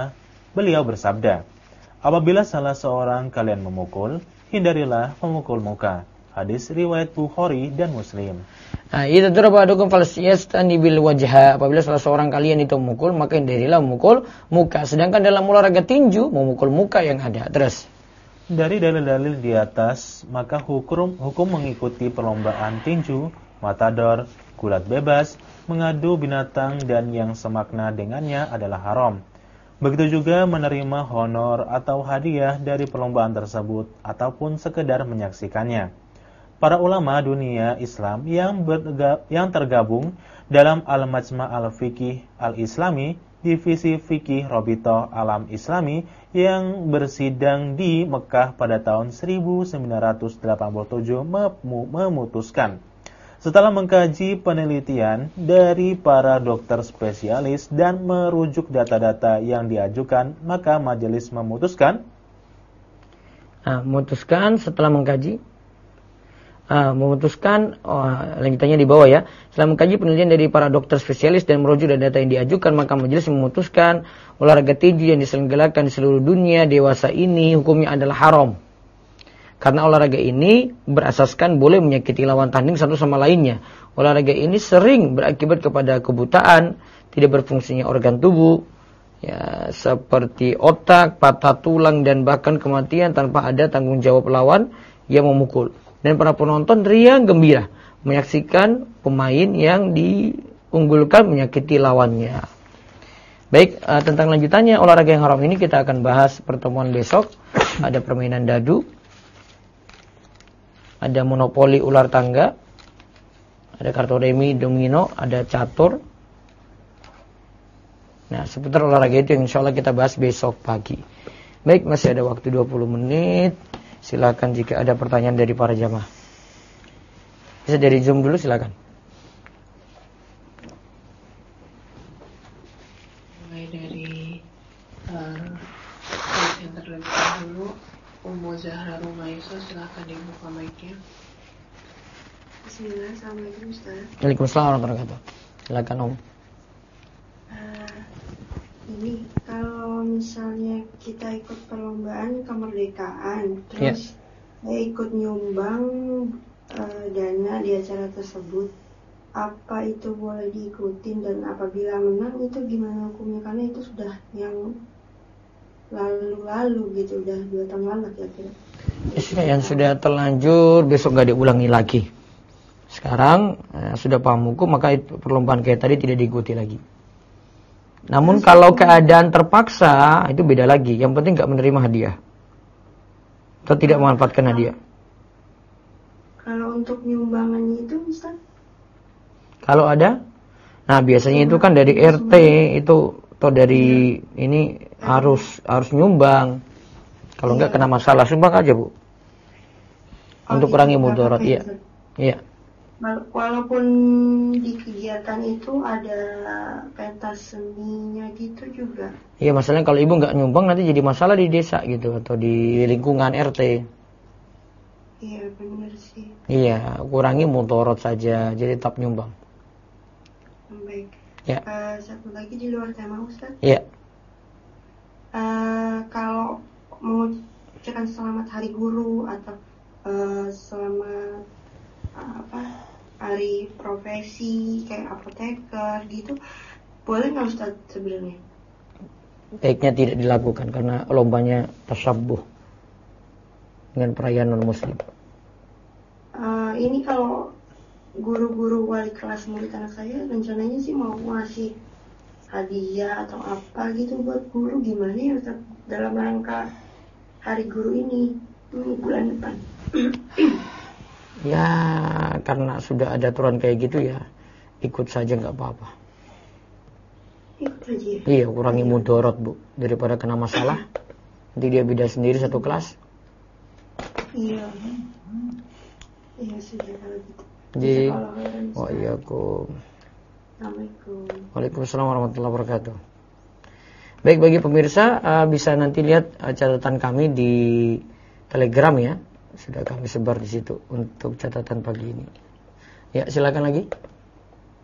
Beliau bersabda, apabila salah seorang kalian memukul, hindarilah memukul muka. Hadis riwayat Bukhari dan Muslim. Nah, itu terabadukum falyastani bil wajha. Apabila salah seorang kalian itu memukul, maka hindarilah memukul muka. Sedangkan dalam olahraga tinju, memukul muka yang ada. Terus. Dari dalil-dalil di atas, maka hukum mengikuti perlombaan tinju, matador, gulat bebas, mengadu binatang dan yang semakna dengannya adalah haram. Begitu juga menerima honor atau hadiah dari perlombaan tersebut ataupun sekedar menyaksikannya. Para ulama dunia Islam yang tergabung dalam Al-Majma' Al-Fiqih Al-Islami, divisi Fikih Robitoh Alam Islami yang bersidang di Mekah pada tahun 1987 memutuskan, setelah mengkaji penelitian dari para dokter spesialis dan merujuk data-data yang diajukan, maka majelis memutuskan setelah mengkaji lanjutannya di bawah ya. Setelah mengkaji penelitian dari para dokter spesialis dan merujuk data yang diajukan, maka majelis memutuskan olahraga tinju yang diselenggarakan di seluruh dunia dewasa ini hukumnya adalah haram. Karena olahraga ini berasaskan boleh menyakiti lawan tanding satu sama lainnya. Olahraga ini sering berakibat kepada kebutaan, tidak berfungsinya organ tubuh, ya, seperti otak, patah tulang, dan bahkan kematian tanpa ada tanggung jawab lawan yang memukul. Dan para penonton riang gembira menyaksikan pemain yang diunggulkan menyakiti lawannya. Baik, tentang lanjutannya olahraga yang haram ini kita akan bahas pertemuan besok. Ada permainan dadu, ada monopoli ular tangga, ada kartu remi, domino, ada catur. Nah, seputar olahraga itu yang insya Allah kita bahas besok pagi. Baik, masih ada waktu 20 menit. Silakan jika ada pertanyaan dari para jamaah. Bisa dari Zoom dulu, silakan. Mulai dari yang terlebih dahulu, Ummu Zahra Rumaysa, silakan dibuka mic-nya. Bismillah, Assalamualaikum Ustaz. Waalaikumsalam warahmatullahi wabarakatuh. Silakan Om. Ini kalau misalnya kita ikut perlombaan kemerdekaan, terus saya ikut nyumbang dana di acara tersebut, apa itu boleh diikutin, dan apabila menang itu gimana hukumnya? Karena itu sudah yang lalu-lalu gitu, udah 2 tahun lalu kira-kira. Yang sudah terlanjur besok gak diulangi lagi. Sekarang sudah paham hukum, maka perlombaan kayak tadi tidak diikuti lagi. Namun kalau keadaan terpaksa itu beda lagi. Yang penting gak menerima hadiah atau tidak memanfaatkan hadiah. Kalau untuk nyumbangannya itu Ustaz? Kalau ada? Nah, biasanya itu kan dari RT itu atau dari ini harus nyumbang. Kalau enggak kena masalah, sumbang aja, Bu. Untuk kurangi mudarat, iya. Iya. Walaupun di kegiatan itu ada pentas seninya gitu juga. Iya, masalahnya kalau ibu nggak nyumbang nanti jadi masalah di desa gitu atau di lingkungan RT. Iya, benar sih. Iya, kurangi mudarat saja, jadi tetap nyumbang. Baik. Ya. Satu lagi di luar tema Ustaz. Iya. Kalau mengucapkan selamat Hari Guru atau selamat hari profesi kayak apoteker gitu, boleh nggak Ustaz sebenarnya? Baiknya tidak dilakukan karena lombanya tasabbuh dengan perayaan non muslim. Ini kalau guru-guru wali kelas murid anak saya rencananya sih mau ngasih hadiah atau apa gitu buat guru, gimana ya Ustaz dalam rangka Hari Guru ini bulan depan? Ya, karena sudah ada aturan kayak gitu ya, ikut saja nggak apa-apa. Ikut aja. Iya, kurangi mudarat, Bu, daripada kena masalah. Nanti dia beda sendiri satu kelas. Iya. Iya sudah kalau gitu. Jadi, waalaikumsalam. Assalamualaikum. Waalaikumsalam warahmatullahi wabarakatuh. Baik, bagi pemirsa bisa nanti lihat catatan kami di Telegram ya. Sudah kami sebar di situ untuk catatan pagi ini. Ya, silakan lagi.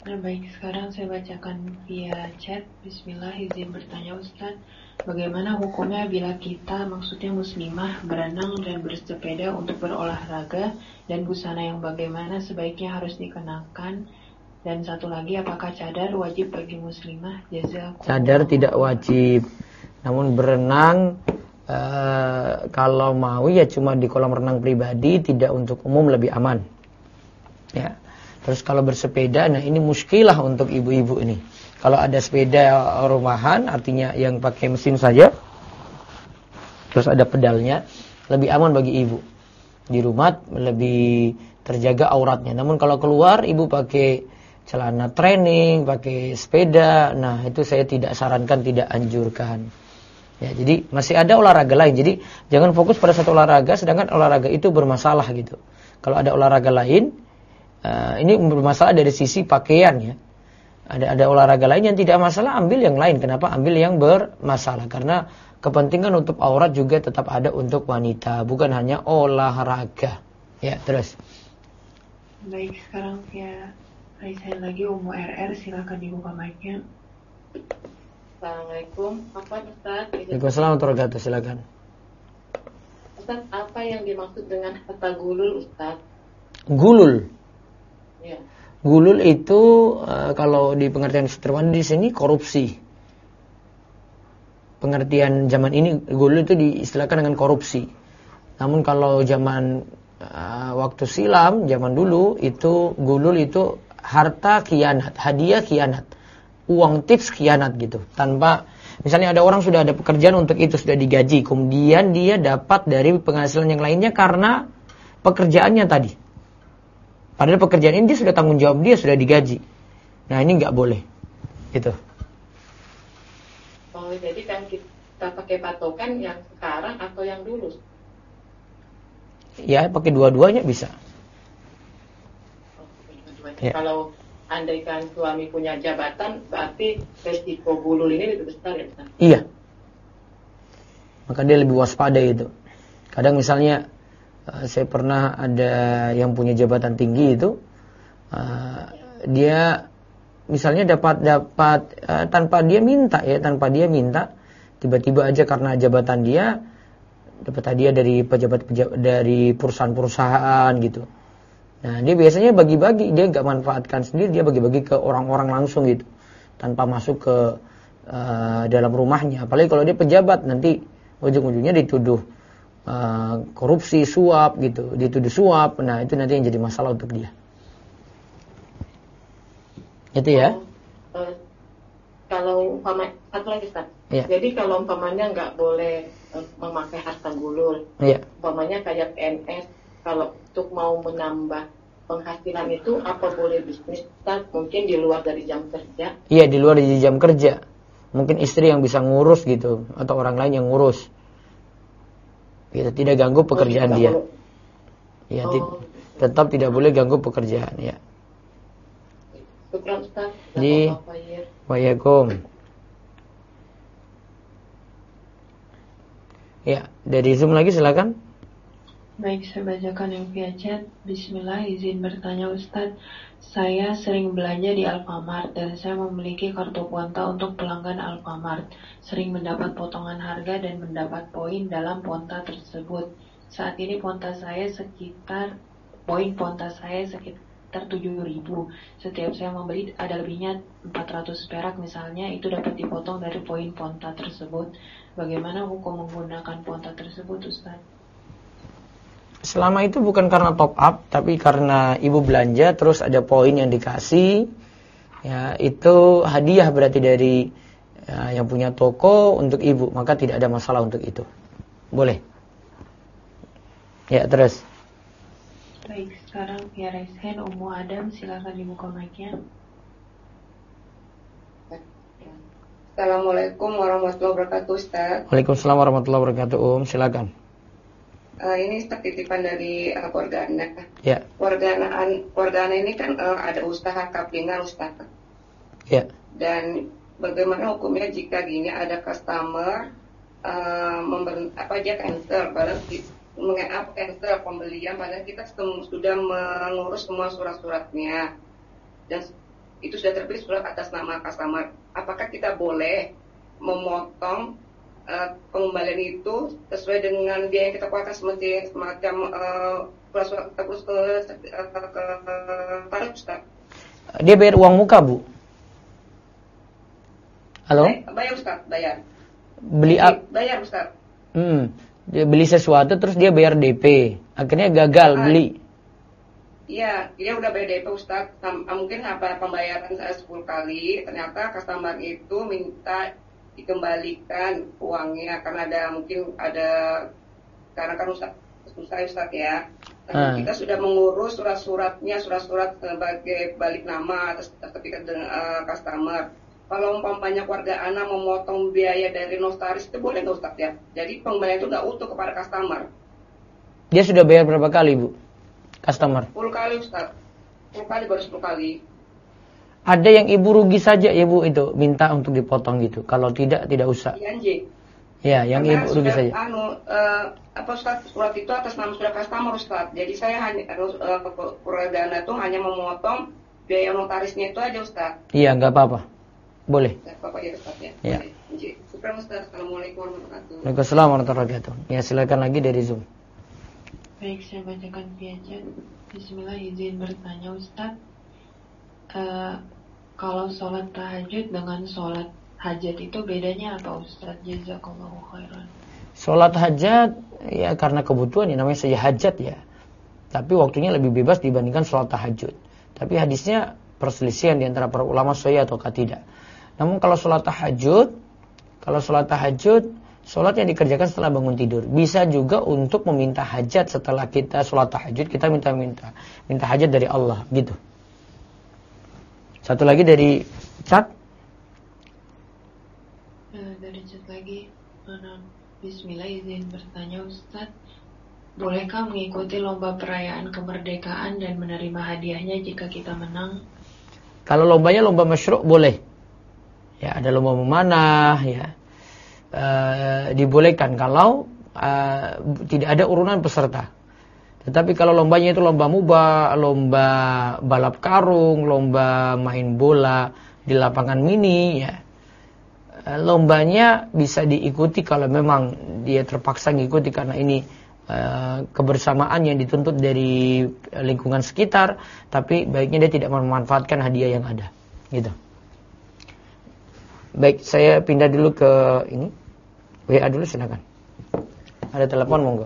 Nah baik, sekarang saya bacakan via chat. Bismillah, izin bertanya Ustaz, bagaimana hukumnya bila kita, maksudnya muslimah, berenang dan bersepeda untuk berolahraga, dan busana yang bagaimana sebaiknya harus dikenakan? Dan satu lagi, apakah cadar wajib bagi muslimah? Jazakumullah. Cadar tidak wajib, namun berenang kalau mau ya cuma di kolam renang pribadi, tidak untuk umum, lebih aman. Ya. Terus kalau bersepeda, nah ini muskilah untuk ibu-ibu ini. Kalau ada sepeda rumahan, artinya yang pakai mesin saja, terus ada pedalnya, lebih aman bagi ibu. Di rumah lebih terjaga auratnya. Namun kalau keluar, ibu pakai celana training, pakai sepeda, nah itu saya tidak sarankan, tidak anjurkan. Ya, jadi masih ada olahraga lain. Jadi jangan fokus pada satu olahraga, sedangkan olahraga itu bermasalah gitu. Kalau ada olahraga lain, ini bermasalah dari sisi pakaian ya. Ada olahraga lain yang tidak masalah, ambil yang lain. Kenapa ambil yang bermasalah? Karena kepentingan untuk aurat juga tetap ada untuk wanita, bukan hanya olahraga. Ya, terus. Baik, sekarang via Raisa lagi Ummu RR, silakan dibuka mic-nya. Assalamualaikum, apa Ustaz? Waalaikumsalam warahmatullahi wabarakatuh, silakan. Ustaz, apa yang dimaksud dengan kata gulul, Ustaz? Gulul. Ya. Gulul itu kalau di pengertian sederhana di sini korupsi. Pengertian zaman ini gulul itu diistilahkan dengan korupsi. Namun kalau zaman waktu silam, zaman dulu itu gulul itu harta khianat, hadiah khianat, uang tips khianat gitu. Tanpa, misalnya ada orang sudah ada pekerjaan untuk itu, sudah digaji, kemudian dia dapat dari penghasilan yang lainnya karena pekerjaannya tadi. Padahal pekerjaan ini dia sudah tanggung jawab, dia sudah digaji. Nah ini nggak boleh, gitu. Oh, jadi kan kita pakai patokan yang sekarang atau yang dulu? Ya pakai dua-duanya bisa. Oh, dua-duanya. Ya. Kalau andaikan suami punya jabatan, berarti resiko gulul ini lebih besar ya Ustaz? Iya. Maka dia lebih waspada itu. Kadang misalnya saya pernah ada yang punya jabatan tinggi itu, dia misalnya dapat tanpa dia minta, tiba-tiba aja karena jabatan dia dapat hadiah dari pejabat dari perusahaan-perusahaan gitu. Nah dia biasanya bagi-bagi, dia nggak manfaatkan sendiri, dia bagi-bagi ke orang-orang langsung gitu, tanpa masuk ke dalam rumahnya. Apalagi kalau dia pejabat, nanti ujung-ujungnya dituduh korupsi, suap gitu, dituduh suap. Nah itu nanti yang jadi masalah untuk dia. Itu ya. Kalau umpamanya, satu lagi Ustaz. Ya. Jadi kalau umpamanya nggak boleh memakai harta gulul, Ya. umpamanya kayak PNS, kalau untuk mau menambah penghasilan itu apa boleh bisnis Ustaz? Mungkin di luar dari jam kerja? Iya, di luar dari jam kerja. Mungkin istri yang bisa ngurus gitu, atau orang lain yang ngurus. Kita tidak ganggu pekerjaan dia. Ya, tetap tidak boleh ganggu pekerjaan ya. Syukran Ustaz. Di Waalaikum. Ya, dari Zoom lagi silakan. Baik, saya bacakan yang via chat. Bismillah, izin bertanya Ustadz. Saya sering belanja di Alfamart dan saya memiliki kartu Ponta untuk pelanggan Alfamart. Sering mendapat potongan harga dan mendapat poin dalam Ponta tersebut. Saat ini poin Ponta saya sekitar 7.000. Setiap saya membeli ada lebihnya 400 perak misalnya, itu dapat dipotong dari poin Ponta tersebut. Bagaimana hukum menggunakan Ponta tersebut, Ustaz? Selama itu bukan karena top up, tapi karena ibu belanja terus ada poin yang dikasih, ya itu hadiah berarti dari yang punya toko untuk ibu, maka tidak ada masalah untuk itu. Boleh. Ya, terus. Baik, sekarang via raise hand Ummu Adam, silakan dibuka mic-nya. Assalamualaikum warahmatullahi wabarakatuh, Ustaz. Waalaikumsalam warahmatullahi wabarakatuh, silakan. Ini titipan dari keluarga Anda. Ya. Keluarga Anda ini kan ada usaha kaplingan, Ustaz. Ya. Dan bagaimana hukumnya jika gini ada customer dia cancel, padahal cancel pembelian, padahal kita sudah mengurus semua surat-suratnya. Dan itu sudah terbit surat atas nama customer. Apakah kita boleh memotong pengembalian itu sesuai dengan biaya yang kita keluarkan semacam surat terus ke tarif, Ustaz? Dia bayar uang muka, Bu? Halo? Bayar, Ustaz, bayar. Bayar, Ustaz. Dia beli sesuatu terus dia bayar DP. Akhirnya gagal beli. Iya, dia udah bayar DP, Ustaz. Mungkin pembayaran 10 kali, ternyata customer itu minta dikembalikan uangnya karena karena kan susah Ustaz ya. Kita sudah mengurus surat-surat sebagai balik nama atas sertifikat customer. Kalau umpamanya keluarga anak memotong biaya dari notaris itu boleh nggak, Ustaz ya? Jadi pengembalian itu nggak utuh kepada customer. Dia sudah bayar berapa kali, Bu? Customer? 10 kali, Ustaz. 10 kali, baru 10 kali. Ada yang ibu rugi saja ya, Bu, itu minta untuk dipotong gitu. Kalau tidak usah. Iya, Nji. Ya, yang karena ibu rugi saja. Ustaz, surat itu atas nama sudah customer, Ustaz. Jadi saya hanya Purwadana itu hanya memotong biaya notarisnya itu aja, Ustaz. Iya, nggak apa-apa. Boleh. Bapak ya, Ustaz ya. Ya. Syukran, Ustaz. Assalamualaikum warahmatullahi wabarakatuh. Waalaikumsalam warahmatullahi wabarakatuh. Ya, silakan lagi dari Zoom. Baik, saya bacakan via chat. Bismillah, izin bertanya, Ustaz. Kalau sholat tahajud dengan sholat hajat itu bedanya apa, Ustaz? Jazakallahu khairan. Sholat hajat ya karena kebutuhan ya, namanya saja hajat ya. Tapi waktunya lebih bebas dibandingkan sholat tahajud. Tapi hadisnya perselisihan di antara para ulama sahih ataukah tidak. Namun kalau sholat tahajud, sholat yang dikerjakan setelah bangun tidur. Bisa juga untuk meminta hajat setelah kita sholat tahajud, kita minta hajat dari Allah gitu. Satu lagi dari chat. Dari chat lagi, Bismillah, izin bertanya, Ustaz. Bolehkah mengikuti lomba perayaan kemerdekaan dan menerima hadiahnya jika kita menang? Kalau lombanya lomba masyru' boleh. Ya, ada lomba memanah ya. Dibolehkan kalau tidak ada urunan peserta. Tetapi kalau lombanya itu lomba mubah, lomba balap karung, lomba main bola di lapangan mini ya. Lombanya bisa diikuti kalau memang dia terpaksa ngikuti karena ini kebersamaan yang dituntut dari lingkungan sekitar, tapi baiknya dia tidak memanfaatkan hadiah yang ada. Gitu. Baik, saya pindah dulu ke ini. WA dulu silakan. Ada telepon monggo.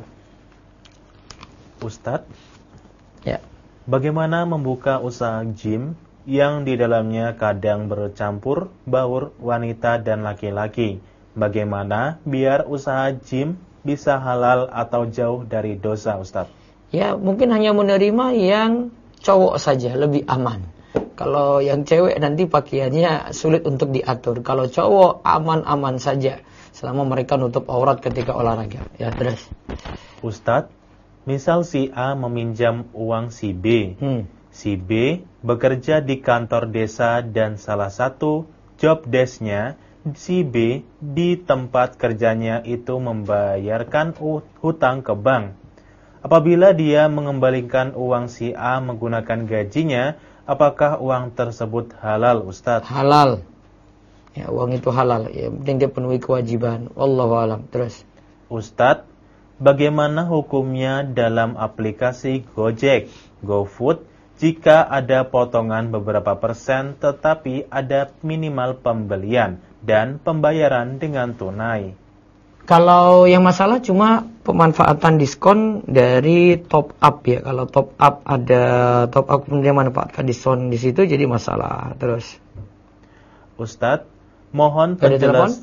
Ustadz, ya. Bagaimana membuka usaha gym yang di dalamnya kadang bercampur baur wanita dan laki-laki? Bagaimana biar usaha gym bisa halal atau jauh dari dosa, Ustadz? Ya, mungkin hanya menerima yang cowok saja, lebih aman. Kalau yang cewek nanti pakaiannya sulit untuk diatur. Kalau cowok aman-aman saja selama mereka nutup aurat ketika olahraga. Ya, terus. Ustadz, misal si A meminjam uang si B. Si B bekerja di kantor desa dan salah satu job desk-nya si B di tempat kerjanya itu membayarkan hutang ke bank. Apabila dia mengembalikan uang si A menggunakan gajinya, apakah uang tersebut halal, Ustadz? Halal. Ya, uang itu halal. Ya, penting dia penuhi kewajiban. Wallahu a'lam. Terus. Ustadz, bagaimana hukumnya dalam aplikasi Gojek, GoFood, jika ada potongan beberapa persen tetapi ada minimal pembelian dan pembayaran dengan tunai? Kalau yang masalah cuma pemanfaatan diskon dari top up ya. Kalau top up ada top up kemudian manfaatkan diskon di situ jadi masalah. Terus. Ustadz, mohon penjelasan.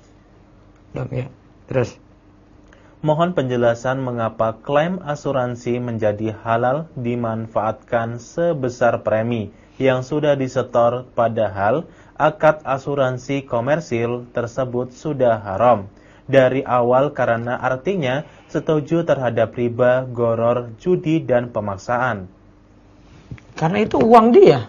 Ya. Terus. Mohon penjelasan mengapa klaim asuransi menjadi halal dimanfaatkan sebesar premi yang sudah disetor padahal akad asuransi komersil tersebut sudah haram dari awal karena artinya setuju terhadap riba, goror, judi, dan pemaksaan. Karena itu uang dia.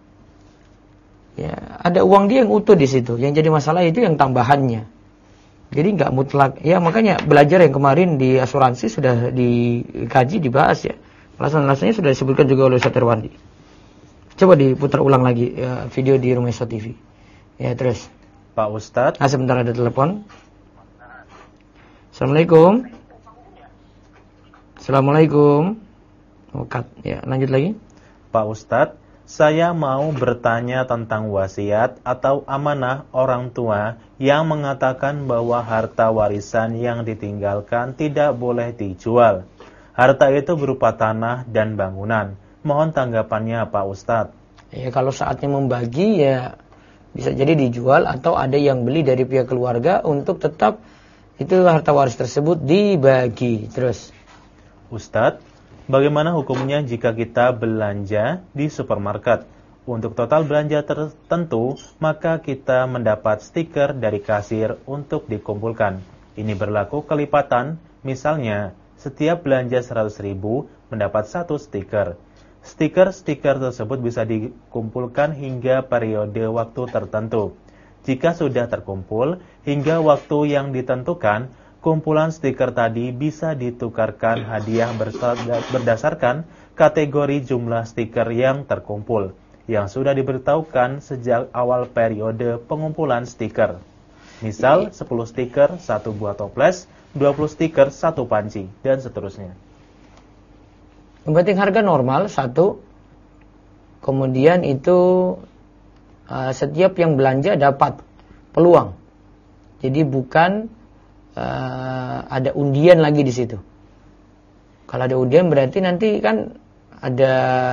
Ya, ada uang dia yang utuh di situ. Yang jadi masalah itu yang tambahannya. Jadi nggak mutlak. Ya makanya belajar yang kemarin di asuransi sudah dikaji, dibahas ya. Alasan-alasannya sudah disebutkan juga oleh Ustaz Irwandi. Coba diputar ulang lagi video di Rumah Iso TV. Ya, terus. Pak Ustadz. Sebentar ada telepon. Assalamualaikum. Assalamualaikum. Cut. Ya, lanjut lagi. Pak Ustadz, saya mau bertanya tentang wasiat atau amanah orang tua yang mengatakan bahwa harta warisan yang ditinggalkan tidak boleh dijual. Harta itu berupa tanah dan bangunan. Mohon tanggapannya Pak Ustadz. Ya, kalau saatnya membagi ya bisa jadi dijual atau ada yang beli dari pihak keluarga untuk tetap itu harta waris tersebut dibagi. Terus. Ustadz, bagaimana hukumnya jika kita belanja di supermarket? Untuk total belanja tertentu, maka kita mendapat stiker dari kasir untuk dikumpulkan. Ini berlaku kelipatan, misalnya setiap belanja 100.000 mendapat 1 stiker. Stiker-stiker tersebut bisa dikumpulkan hingga periode waktu tertentu. Jika sudah terkumpul hingga waktu yang ditentukan, kumpulan stiker tadi bisa ditukarkan hadiah berdasarkan kategori jumlah stiker yang terkumpul, yang sudah diberitahukan sejak awal periode pengumpulan stiker. Misal 10 stiker 1 buah toples, 20 stiker 1 panci, dan seterusnya. Berarti harga normal 1. Kemudian itu setiap yang belanja dapat peluang. Jadi bukan ada undian lagi di situ. Kalau ada undian berarti nanti kan ada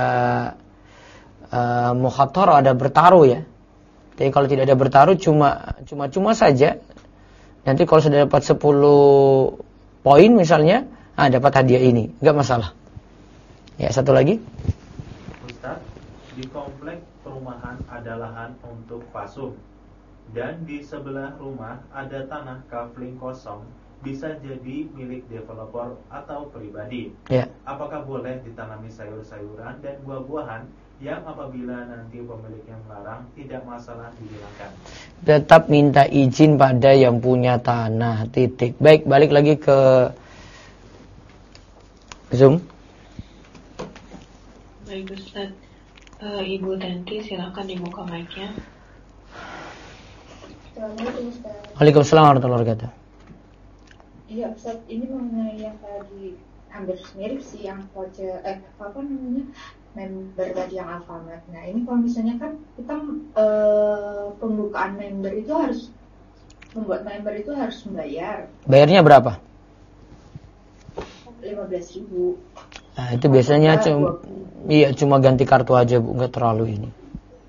mukhatar, ada bertaruh ya. Jadi kalau tidak ada bertaruh cuma saja. Nanti kalau sudah dapat 10 poin misalnya, dapat hadiah ini, enggak masalah. Ya, satu lagi. Ustaz, di komplek perumahan ada lahan untuk pasung. Dan di sebelah rumah ada tanah kafling kosong, bisa jadi milik developer atau pribadi. Ya. Apakah boleh ditanami sayur-sayuran dan buah-buahan yang apabila nanti pemiliknya melarang tidak masalah dihilangkan? Tetap minta izin pada yang punya tanah, titik. Baik, balik lagi ke Zoom. Baik Ustaz, Ibu Tanti silakan dibuka mic-nya. Assalamualaikum Ustaz. Waalaikumsalam warahmatullahi wabarakatuh. Iya Ustaz, ini mengenai yang tadi hampir mirip sih yang voucher, member tadi yang Alfamart. Nah ini kalau misalnya kan kita pembukaan member itu harus membayar. Bayarnya berapa? 15.000. Nah, itu biasanya cuma ganti kartu aja, Bu, enggak terlalu ini.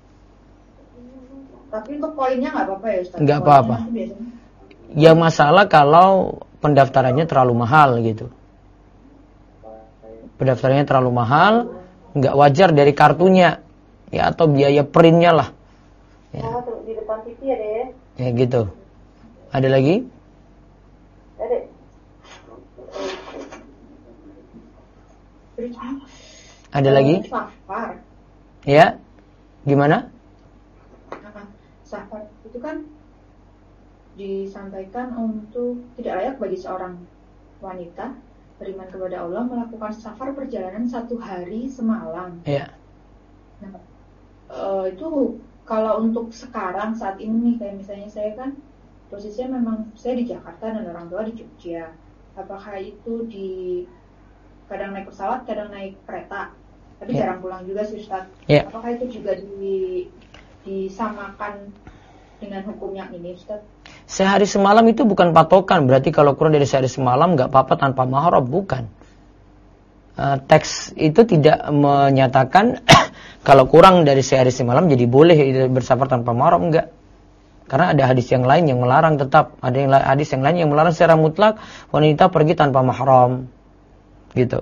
Tapi untuk poinnya nggak apa-apa ya Ustaz? Nggak apa-apa. Ya masalah kalau pendaftarannya terlalu mahal gitu. Pendaftarannya terlalu mahal, nggak wajar dari kartunya, ya atau biaya printnya lah. Ya. Di depan TV ada ya? Ya gitu. Ada lagi? Ada. Ada lagi? Safar. Ya. Gimana? Safar itu kan disampaikan untuk tidak layak bagi seorang wanita beriman kepada Allah melakukan safar perjalanan 1 hari semalam. Iya. Nah, itu kalau untuk sekarang saat ini nih, kayak misalnya saya kan posisinya memang saya di Jakarta dan orang tua di Jogja. Apakah itu kadang naik pesawat, kadang naik kereta, tapi jarang pulang juga sih Ustaz. Apakah itu juga disamakan dengan hukum yang ini Ustaz? Sehari semalam itu bukan patokan. Berarti kalau kurang dari sehari semalam nggak apa-apa tanpa mahram, bukan. Teks itu tidak menyatakan kalau kurang dari sehari semalam jadi boleh bersafar tanpa mahram, enggak. Karena ada hadis yang lain yang melarang tetap. Ada hadis yang lain yang melarang secara mutlak wanita pergi tanpa mahram. Gitu.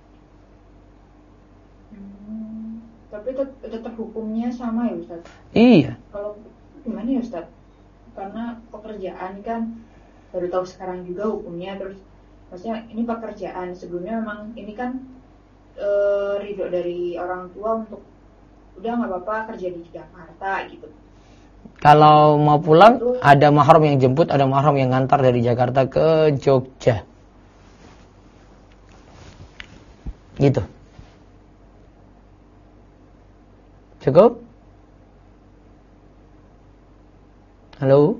Tapi tetap hukumnya sama ya Ustaz? Iya. Kalau gimana ya Ustaz? Karena pekerjaan kan baru tahu sekarang juga hukumnya, terus maksudnya ini pekerjaan sebelumnya memang ini kan ridho dari orang tua untuk udah nggak apa-apa kerja di Jakarta gitu. Kalau mau pulang ada mahram yang jemput, ada mahram yang ngantar dari Jakarta ke Jogja. Gitu. Cukup? Halo?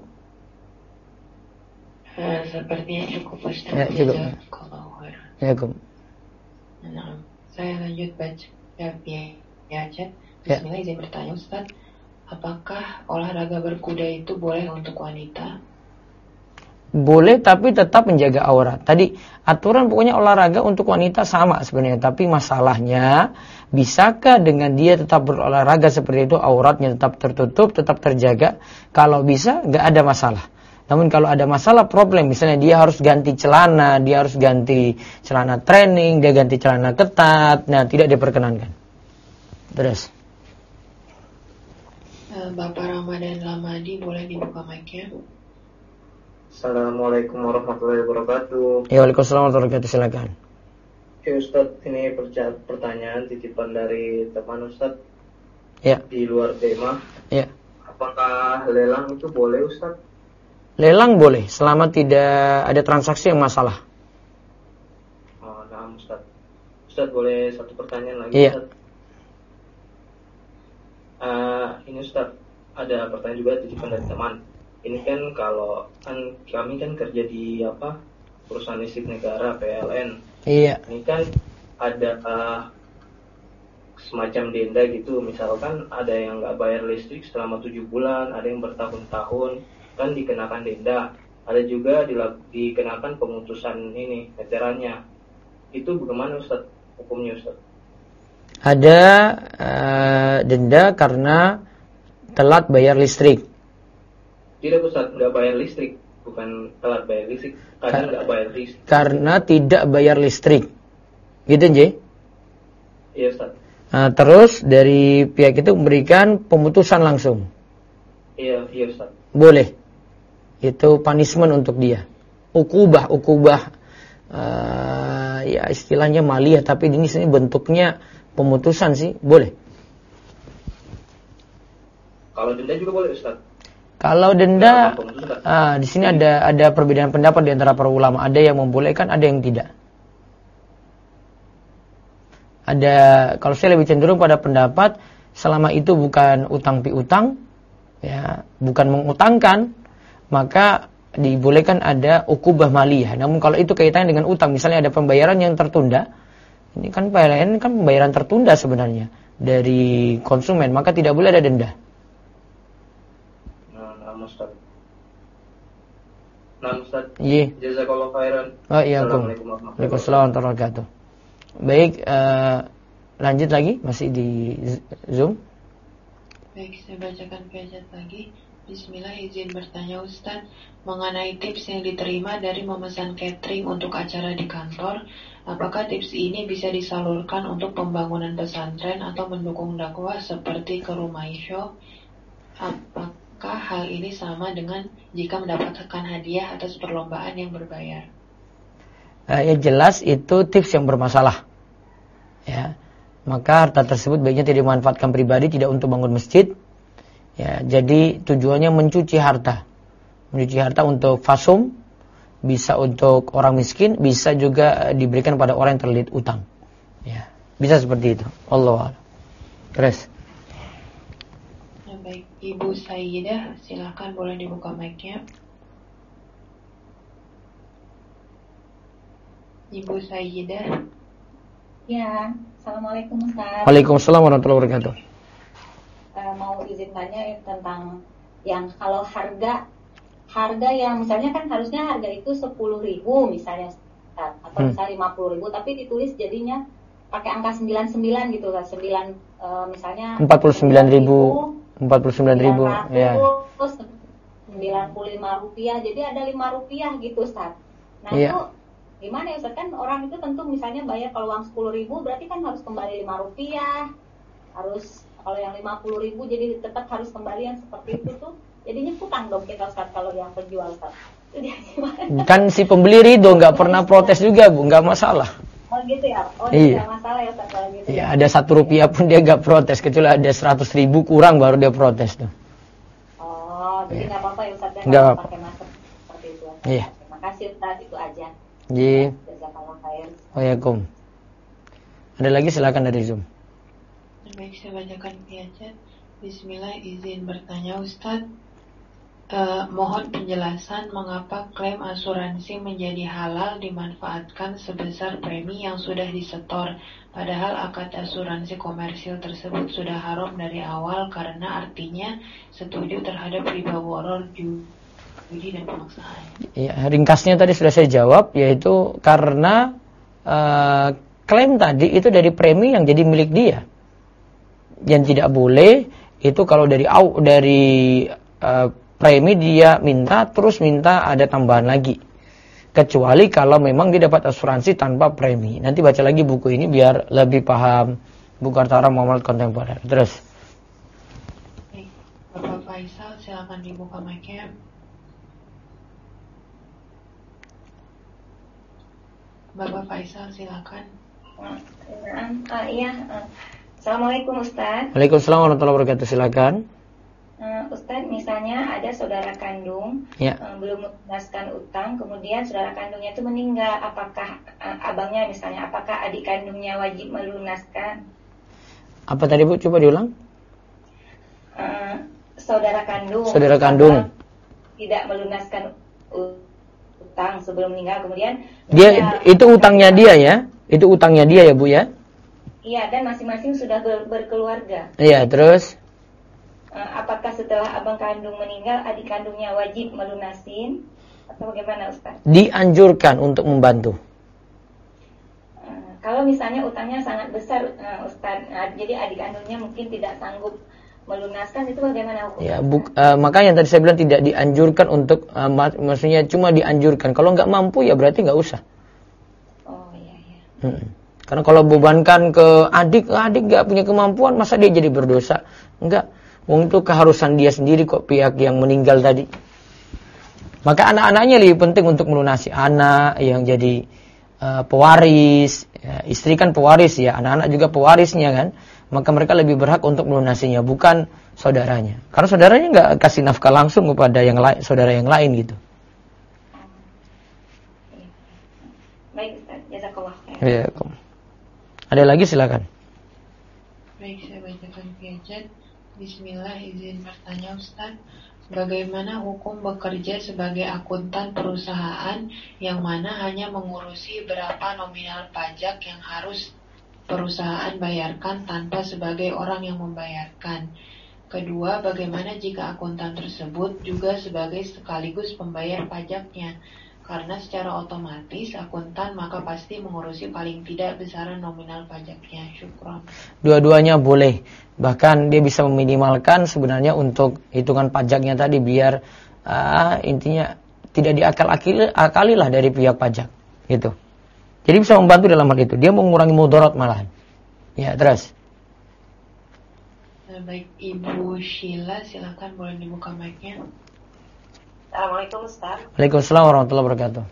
Sepertinya cukup Ustaz. Ya, cukup. Jazakallahu khairan. Ya, cukup. Nah, saya lanjut baca via chat. Ya. Bismillah, izin bertanya Ustaz, apakah olahraga berkuda itu boleh untuk wanita? Boleh, tapi tetap menjaga aurat. Tadi aturan pokoknya olahraga untuk wanita sama sebenarnya. Tapi masalahnya, bisakah dengan dia tetap berolahraga seperti itu, auratnya tetap tertutup, tetap terjaga? Kalau bisa, nggak ada masalah. Namun kalau ada masalah, problem, misalnya dia harus ganti celana, dia harus ganti celana training, dia ganti celana ketat, nah tidak diperkenankan. Terus. Bapak Ramadan Lamadi, boleh dibuka mic-nya? Assalamualaikum warahmatullahi wabarakatuh. Ya, waalaikumsalam warahmatullahi wabarakatuh, silakan. Oke Ustadz, ini pertanyaan titipan dari teman Ustadz. Ya. Di luar tema. Ya. Apakah lelang itu boleh Ustadz? Lelang boleh, selama tidak ada transaksi yang masalah. Oh, nah Ustadz. Ustadz, boleh satu pertanyaan lagi Iya. Ustadz? Ini Ustadz, ada pertanyaan juga titipan dari teman. Ini kan kalau kami kan kerja di perusahaan listrik negara PLN. Iya. Ini kan ada semacam denda gitu. Misalkan ada yang nggak bayar listrik selama 7 bulan, ada yang bertahun-tahun, kan dikenakan denda. Ada juga dikenakan pemutusan ini meterannya. Itu bagaimana Ustadz hukumnya Ustadz? Ada denda karena telat bayar listrik. Tidak Ustadz, nggak bayar listrik, bukan telat bayar listrik, kadang nggak bayar listrik. Karena tidak bayar listrik, gitu Nje? Iya Ustadz. Nah, terus dari pihak itu memberikan pemutusan langsung. Iya Ustadz. Boleh, itu punishment untuk dia. Ukubah, ya istilahnya maliyah, tapi ini sini bentuknya pemutusan sih, boleh. Kalau denda juga boleh Ustadz. Kalau denda, di sini ada perbedaan pendapat di antara para ulama. Ada yang membolehkan, ada yang tidak. Kalau saya lebih cenderung pada pendapat, selama itu bukan utang piutang, ya, bukan mengutangkan, maka dibolehkan ada ukubah maliyah. Namun kalau itu kaitannya dengan utang, misalnya ada pembayaran yang tertunda, ini kan PLN kan pembayaran tertunda sebenarnya dari konsumen, maka tidak boleh ada denda. Nah Ustaz, Iya. Jazakallahu khairan. Oh iya, Assalamualaikum warahmatullahi wabarakatuh. Baik, lanjut lagi, masih di Zoom. Baik, saya bacakan via chat lagi. Bismillah, izin bertanya Ustaz, mengenai tips yang diterima dari memesan catering untuk acara di kantor, apakah tips ini bisa disalurkan untuk pembangunan pesantren atau mendukung dakwah seperti ke rumah isyo? Apakah hal ini sama dengan jika mendapatkan hadiah atas perlombaan yang berbayar? Ya jelas itu tips yang bermasalah. Ya, maka harta tersebut baiknya tidak dimanfaatkan pribadi, tidak untuk bangun masjid. Ya, jadi tujuannya mencuci harta. Mencuci harta untuk fasum, bisa untuk orang miskin, bisa juga diberikan pada orang yang terlilit utang. Ya, bisa seperti itu. Allah. Terus. Ya, baik, Ibu Sayyidah, silakan boleh dibuka mic-nya. Ibu Sayyidah. Ya, Assalamualaikum Ustaz. Waalaikumsalam warahmatullahi wabarakatuh. Mau izin tanya tentang yang kalau harga yang misalnya kan harusnya harga itu 10.000 misalnya Ustaz, atau misalnya 50.000 tapi ditulis jadinya pakai angka 99 gitu kan, 9 misalnya 49.000 ya. Terus 95 rupiah, jadi ada 5 rupiah gitu Ustaz. Nah iya. Itu gimana ya Ustaz, kan orang itu tentu misalnya bayar kalau uang 10.000 berarti kan harus kembali 5 rupiah, harus kalau yang 50.000 jadi tetap harus kembalian seperti itu tuh, jadinya hutang dong kita Ustaz kalau yang penjual Ustaz. Itu dia gimana? Kan si pembeli ridho, nggak pernah protes juga Bu, nggak masalah. Oh gitu ya, Iya. Nggak masalah ya Ustaz kalau gitu. Ya, ada 1 rupiah pun dia nggak protes, kecuali ada 100.000 kurang baru dia protes tuh. Oh, jadi nggak apa-apa ya Ustaz, Nggak apa-apa. pakai masker seperti itu. Iya. Terima kasih Ustaz, itu aja. Iya. Jazakallah khair. Waalaikumsalam. Ada lagi silakan dari Zoom. Baik, saya bacakan via chat. Bismillah, izin bertanya Ustadz. Mohon penjelasan mengapa klaim asuransi menjadi halal dimanfaatkan sebesar premi yang sudah disetor, padahal akad asuransi komersil tersebut sudah haram dari awal karena artinya setuju terhadap riba waror, judi dan pemaksaan. Ya, ringkasnya tadi sudah saya jawab, yaitu karena klaim tadi itu dari premi yang jadi milik dia. Yang tidak boleh itu kalau dari premi dia minta terus minta ada tambahan lagi, kecuali kalau memang dia dapat asuransi tanpa premi. Nanti baca lagi buku ini biar lebih paham, buku Harta Muamalat Kontemporer. Terus Bapak Faisal, silakan dibuka mic-nya. Bapak Faisal, silakan. Assalamualaikum Ustaz. Waalaikumsalam warahmatullahi wabarakatuh. Silakan. Ustadz, misalnya ada saudara kandung belum melunaskan utang, kemudian saudara kandungnya itu meninggal, apakah abangnya misalnya, apakah adik kandungnya wajib melunaskan? Apa tadi Bu? Coba diulang. Saudara kandung tidak melunaskan utang sebelum meninggal, kemudian dia itu utangnya dia ya? Itu utangnya dia ya Bu ya? Iya, dan masing-masing sudah berkeluarga. Iya, terus? Apakah setelah abang kandung meninggal adik kandungnya wajib melunasin atau bagaimana Ustaz? Dianjurkan untuk membantu. Kalau misalnya utangnya sangat besar Ustaz, jadi adik kandungnya mungkin tidak sanggup melunaskan, itu bagaimana hukumnya? Ya, makanya tadi saya bilang tidak dianjurkan untuk maksudnya cuma dianjurkan. Kalau nggak mampu ya berarti nggak usah. Oh iya. Karena kalau bebankan ke adik nggak punya kemampuan, masa dia jadi berdosa? Enggak. Wong itu keharusan dia sendiri kok, pihak yang meninggal tadi. Maka anak-anaknya lebih penting untuk melunasi. Anak yang jadi pewaris, ya, istri kan pewaris ya, anak-anak juga pewarisnya kan. Maka mereka lebih berhak untuk melunasinya, bukan saudaranya. Karena saudaranya nggak kasih nafkah langsung kepada yang lain, saudara yang lain gitu. Baik Ustaz, jazakallah. Ya, ada lagi silakan. Baik, saya bacakan via chat. Bismillah, izin bertanya Ustaz, bagaimana hukum bekerja sebagai akuntan perusahaan yang mana hanya mengurusi berapa nominal pajak yang harus perusahaan bayarkan tanpa sebagai orang yang membayarkan? Kedua, bagaimana jika akuntan tersebut juga sebagai sekaligus pembayar pajaknya? Karena secara otomatis akuntan maka pasti mengurusi paling tidak besaran nominal pajaknya. Syukron. Dua-duanya boleh. Bahkan dia bisa meminimalkan sebenarnya untuk hitungan pajaknya tadi biar intinya tidak diakali lah dari pihak pajak. Gitu. Jadi bisa membantu dalam hal itu. Dia mengurangi mudarat malahan. Ya, terus. Baik, Ibu Sheila, silakan boleh dibuka mic-nya. Assalamualaikum Ustaz. Waalaikumsalam warahmatullahi wabarakatuh.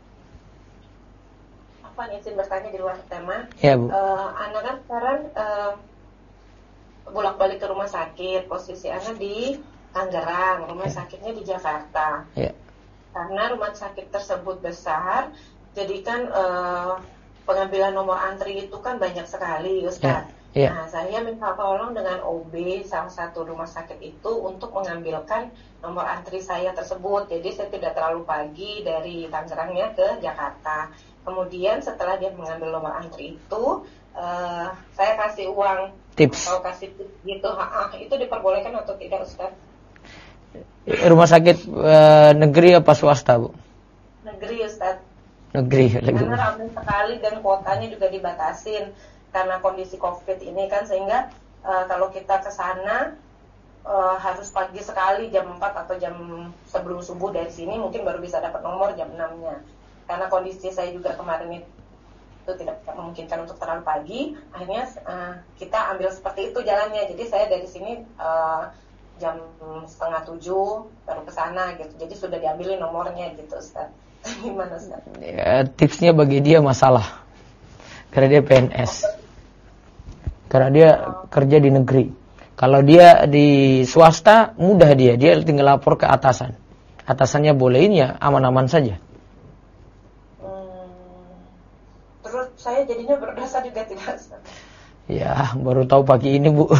Apa nih, izin bertanya di luar tema? Ya Bu. Anak kan sekarang bolak-balik ke rumah sakit. Posisi anak di Tangerang, rumah sakitnya di Jakarta. Ya. Karena rumah sakit tersebut besar, jadi kan pengambilan nomor antri itu kan banyak sekali Ustaz. Ya. Nah, saya minta tolong dengan OB salah satu rumah sakit itu untuk mengambilkan nomor antri saya tersebut. Jadi saya tidak terlalu pagi dari Tangerangnya ke Jakarta. Kemudian setelah dia mengambil nomor antri itu, saya kasih uang tips atau kasih tips gitu. Itu diperbolehkan atau tidak Ustaz? Rumah sakit negeri apa swasta Bu? Negeri Ustaz. Negeri. Karena ramai sekali dan kuotanya juga dibatasin karena kondisi COVID ini kan, sehingga kalau kita ke sana harus pagi sekali jam 4 atau jam sebelum subuh dari sini mungkin baru bisa dapat nomor jam 6-nya. Karena kondisi saya juga kemarin itu tidak memungkinkan untuk terlalu pagi, akhirnya kita ambil seperti itu jalannya. Jadi saya dari sini jam 6:30 baru ke sana gitu. Jadi sudah diambilin nomornya gitu Ustaz. Gimana Ustaz? Ya, tipsnya bagi dia masalah. Karena dia PNS. Karena dia kerja di negeri. Kalau dia di swasta, mudah dia tinggal lapor ke atasan. Atasannya bolehin ya aman-aman saja. Terus saya jadinya berdosa juga tidak Ustaz? Ya, baru tahu pagi ini, Bu.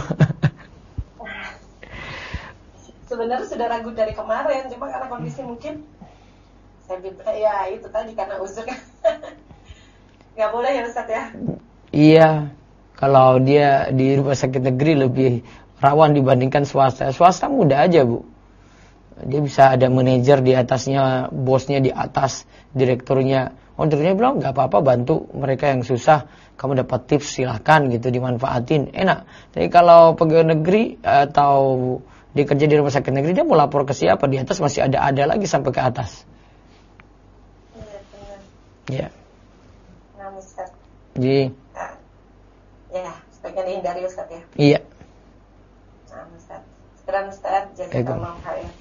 Sebenarnya sudah ragu dari kemarin, cuma karena kondisi mungkin ya itu tadi karena uzur. Nggak boleh ya Ustaz ya? Iya, kalau dia di rumah sakit negeri lebih rawan dibandingkan swasta. Swasta mudah aja, Bu. Dia bisa ada manajer di atasnya, bosnya di atas, direkturnya. Direkturnya bilang nggak apa-apa, bantu mereka yang susah. Kamu dapat tips silahkan gitu, dimanfaatin, enak. Tapi kalau pegawai negeri atau dia kerja di rumah sakit negeri, dia mau lapor ke siapa? Di atas masih ada lagi sampai ke atas. Iya benar. Ya. Nah Ustaz. Jadi. Ya, sebaiknya dihindari Ustaz ya. Iya. Nah Ustaz. Sekarang Ustaz, jazakallahu khairan.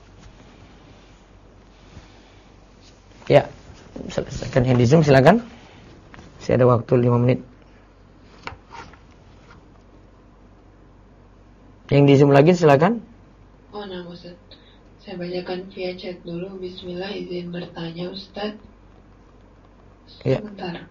Ya, selesaikan yang di Zoom silakan. Masih ada waktu 5 menit. Yang di Zoom lagi silakan. Oh, nah Ustaz. Saya bacakan via chat dulu. Bismillah, izin bertanya Ustaz. Sebentar.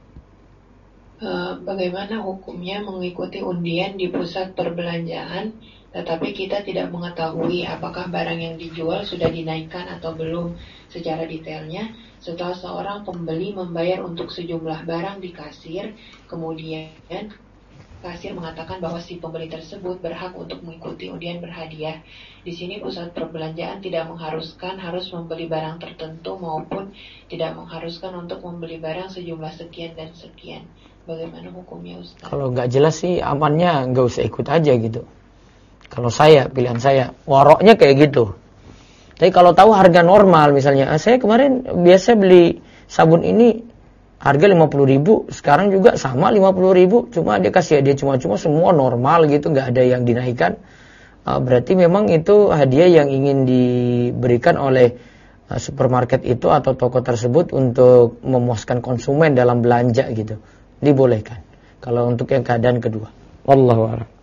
Bagaimana hukumnya mengikuti undian di pusat perbelanjaan, tetapi kita tidak mengetahui apakah barang yang dijual sudah dinaikkan atau belum secara detailnya. Setelah seorang pembeli membayar untuk sejumlah barang di kasir, kemudian kasir mengatakan bahwa si pembeli tersebut berhak untuk mengikuti undian berhadiah. Di sini pusat perbelanjaan tidak mengharuskan harus membeli barang tertentu maupun tidak mengharuskan untuk membeli barang sejumlah sekian dan sekian. Bagaimana hukumnya Ustaz? Kalau nggak jelas sih amannya nggak usah ikut aja gitu. Kalau saya, pilihan saya, waroknya kayak gitu. Tapi kalau tahu harga normal misalnya, saya kemarin biasa beli sabun ini harga 50.000, sekarang juga sama 50.000, cuma dia kasih hadiah cuma-cuma, semua normal gitu, nggak ada yang dinaikkan. Berarti memang itu hadiah yang ingin diberikan oleh supermarket itu atau toko tersebut untuk memuaskan konsumen dalam belanja gitu. Dibolehkan. Kalau untuk yang keadaan kedua. Wallahu a'lam.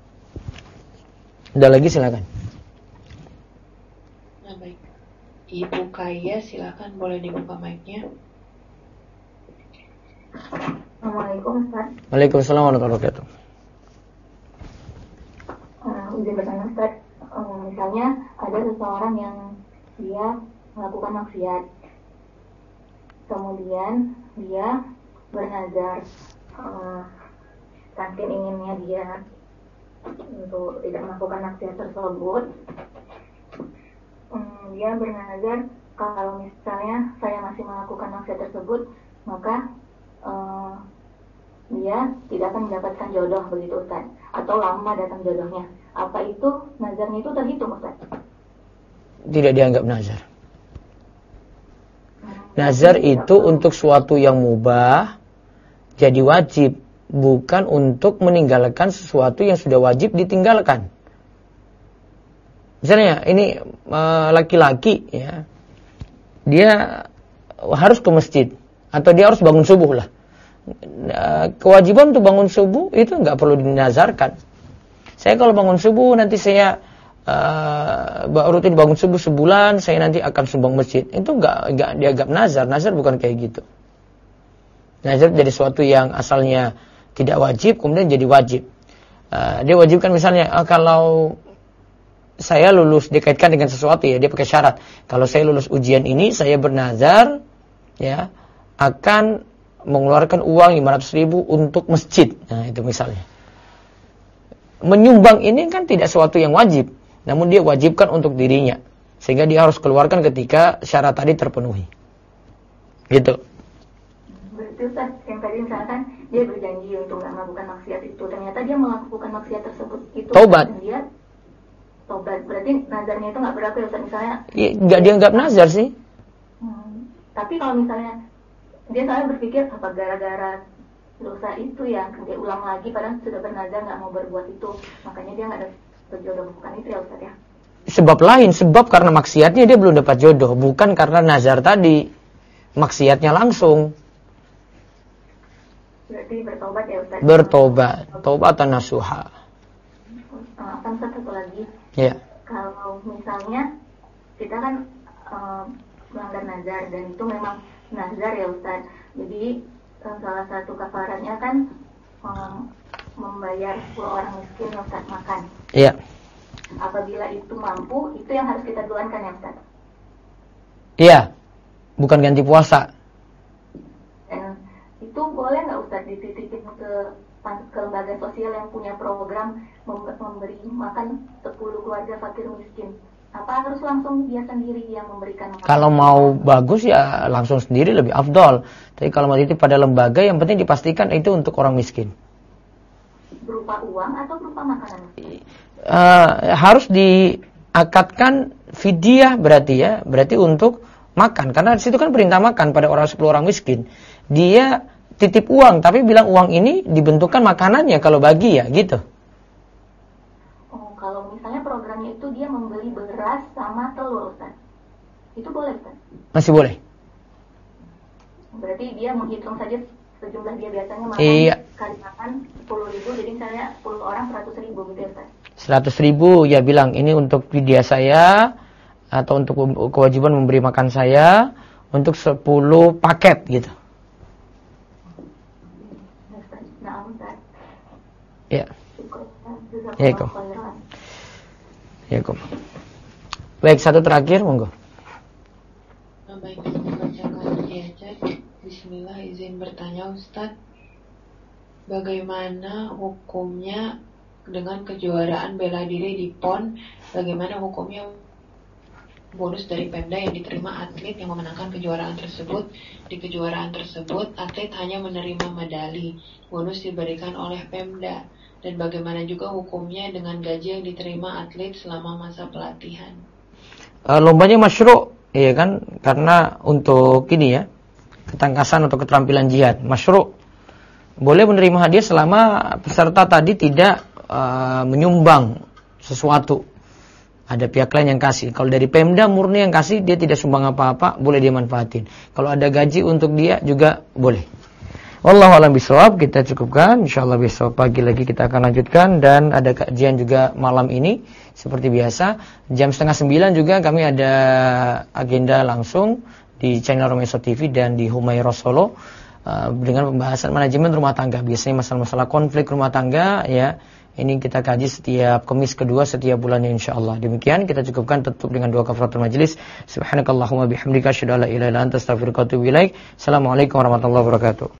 Ada lagi silakan. Nah baik, Ibu Kaya silakan, boleh dibuka mic-nya. Assalamualaikum Ustaz. Waalaikumsalam warahmatullahi wabarakatuh. Izin bertanya Ustaz, misalnya ada seseorang yang dia melakukan maksiat, kemudian dia bernazar, saking inginnya dia untuk tidak melakukan maksiat tersebut, dia bernazar kalau misalnya saya masih melakukan maksiat tersebut, maka dia tidak akan mendapatkan jodoh, begitu Ustaz, atau lama datang jodohnya. Apa itu nazarnya itu terhitung Ustaz? Tidak dianggap nazar. Nazar itu untuk suatu yang mubah jadi wajib, bukan untuk meninggalkan sesuatu yang sudah wajib ditinggalkan. Misalnya ini laki-laki ya, dia harus ke masjid atau dia harus bangun subuh lah. Kewajiban untuk bangun subuh itu nggak perlu dinazarkan. Saya kalau bangun subuh nanti saya rutin bangun subuh sebulan, saya nanti akan sumbang masjid. Itu nggak dianggap nazar. Nazar bukan kayak gitu. Nazar jadi sesuatu yang asalnya tidak wajib, kemudian jadi wajib. Dia wajibkan misalnya, kalau saya lulus, dikaitkan dengan sesuatu ya, dia pakai syarat. Kalau saya lulus ujian ini, saya bernazar, ya, akan mengeluarkan uang 500.000 untuk masjid. Nah itu misalnya. Menyumbang ini kan tidak sesuatu yang wajib, namun dia wajibkan untuk dirinya, sehingga dia harus keluarkan ketika syarat tadi terpenuhi. Gitu. Berarti Ustaz, yang tadi misalkan dia berjanji untuk nggak melakukan maksiat itu, ternyata dia melakukan maksiat tersebut itu. Taubat. Dia taubat. Berarti nazarnya itu nggak berlaku ya Ustaz, misalnya? Ya, nggak dianggap nazar sih. Tapi kalau misalnya dia selalu berpikir apa gara-gara dosa itu ya dia ulang lagi, padahal sudah bernazar nggak mau berbuat itu, makanya dia nggak dapat jodoh, bukan itu ya Ustaz ya? Sebab lain, sebab karena maksiatnya dia belum dapat jodoh, bukan karena nazar tadi. Maksiatnya langsung. Berarti bertobat ya Ustaz? Bertobat, taubatan nasuha. Kan satu lagi. Ya. Kalau misalnya kita kan melanggar nazar dan itu memang nazar ya Ustaz. Jadi salah satu kafarannya kan membayar 10 orang miskin yang Ustaz makan. Iya. Apabila itu mampu, itu yang harus kita duluankan ya Ustaz? Iya, bukan ganti puasa. Dan itu boleh nggak Ustaz dititipin ke lembaga sosial yang punya program memberi makan 10 keluarga fakir miskin? Apa harus langsung dia sendiri yang memberikan makan? Kalau mau bagus ya langsung sendiri lebih afdol. Tapi kalau mau titip pada lembaga, yang penting dipastikan itu untuk orang miskin. Berupa uang atau berupa makanan? Harus diakatkan fidyah berarti ya, berarti untuk makan. Karena di situ kan perintah makan pada 10 orang miskin. Dia titip uang, tapi bilang uang ini dibentukkan makanannya kalau bagi ya, gitu. Oh, kalau misalnya programnya itu dia membeli beras sama telur, Ustaz, itu boleh, Ustaz? Masih boleh. Berarti dia menghitung saja sejumlah dia biasanya makan, kali makan 10.000, jadi misalnya 10 orang 100.000 gitu ya, Ustaz? 100.000 ya bilang ini untuk fidyah saya atau untuk kewajiban memberi makan saya untuk 10 paket gitu. Ya. Ya, kok. Ya, kok. Baik, satu terakhir, monggo. Baik, membacakan chat. Bismillah, izin bertanya Ustadz, bagaimana hukumnya dengan kejuaraan bela diri di PON? Bagaimana hukumnya bonus dari Pemda yang diterima atlet yang memenangkan kejuaraan tersebut? Di kejuaraan tersebut, atlet hanya menerima medali, bonus diberikan oleh Pemda. Dan bagaimana juga hukumnya dengan gaji yang diterima atlet selama masa pelatihan? Lombanya masyru', iya kan? Karena untuk ini ya, ketangkasan atau keterampilan jihad, masyru'. Boleh menerima hadiah selama peserta tadi tidak menyumbang sesuatu. Ada pihak lain yang kasih. Kalau dari Pemda murni yang kasih, dia tidak sumbang apa-apa, boleh dia manfaatin. Kalau ada gaji untuk dia juga boleh. Wallahu a'lam bishawab, kita cukupkan. Insyaallah besok pagi lagi kita akan lanjutkan. Dan ada kajian juga malam ini seperti biasa. Jam 8:30 juga kami ada agenda langsung di channel Romeso TV dan di Humairah Solo dengan pembahasan manajemen rumah tangga. Biasanya masalah-masalah konflik rumah tangga ya. Ini kita kaji setiap Kamis kedua setiap bulannya insyaallah. Demikian kita cukupkan, tutup dengan doa kafaratul majelis. Subhanakallahumma bihamdika asyhadu an la ilaha illa anta astaghfiruka wa atubu ilaik. Assalamualaikum warahmatullahi wabarakatuh.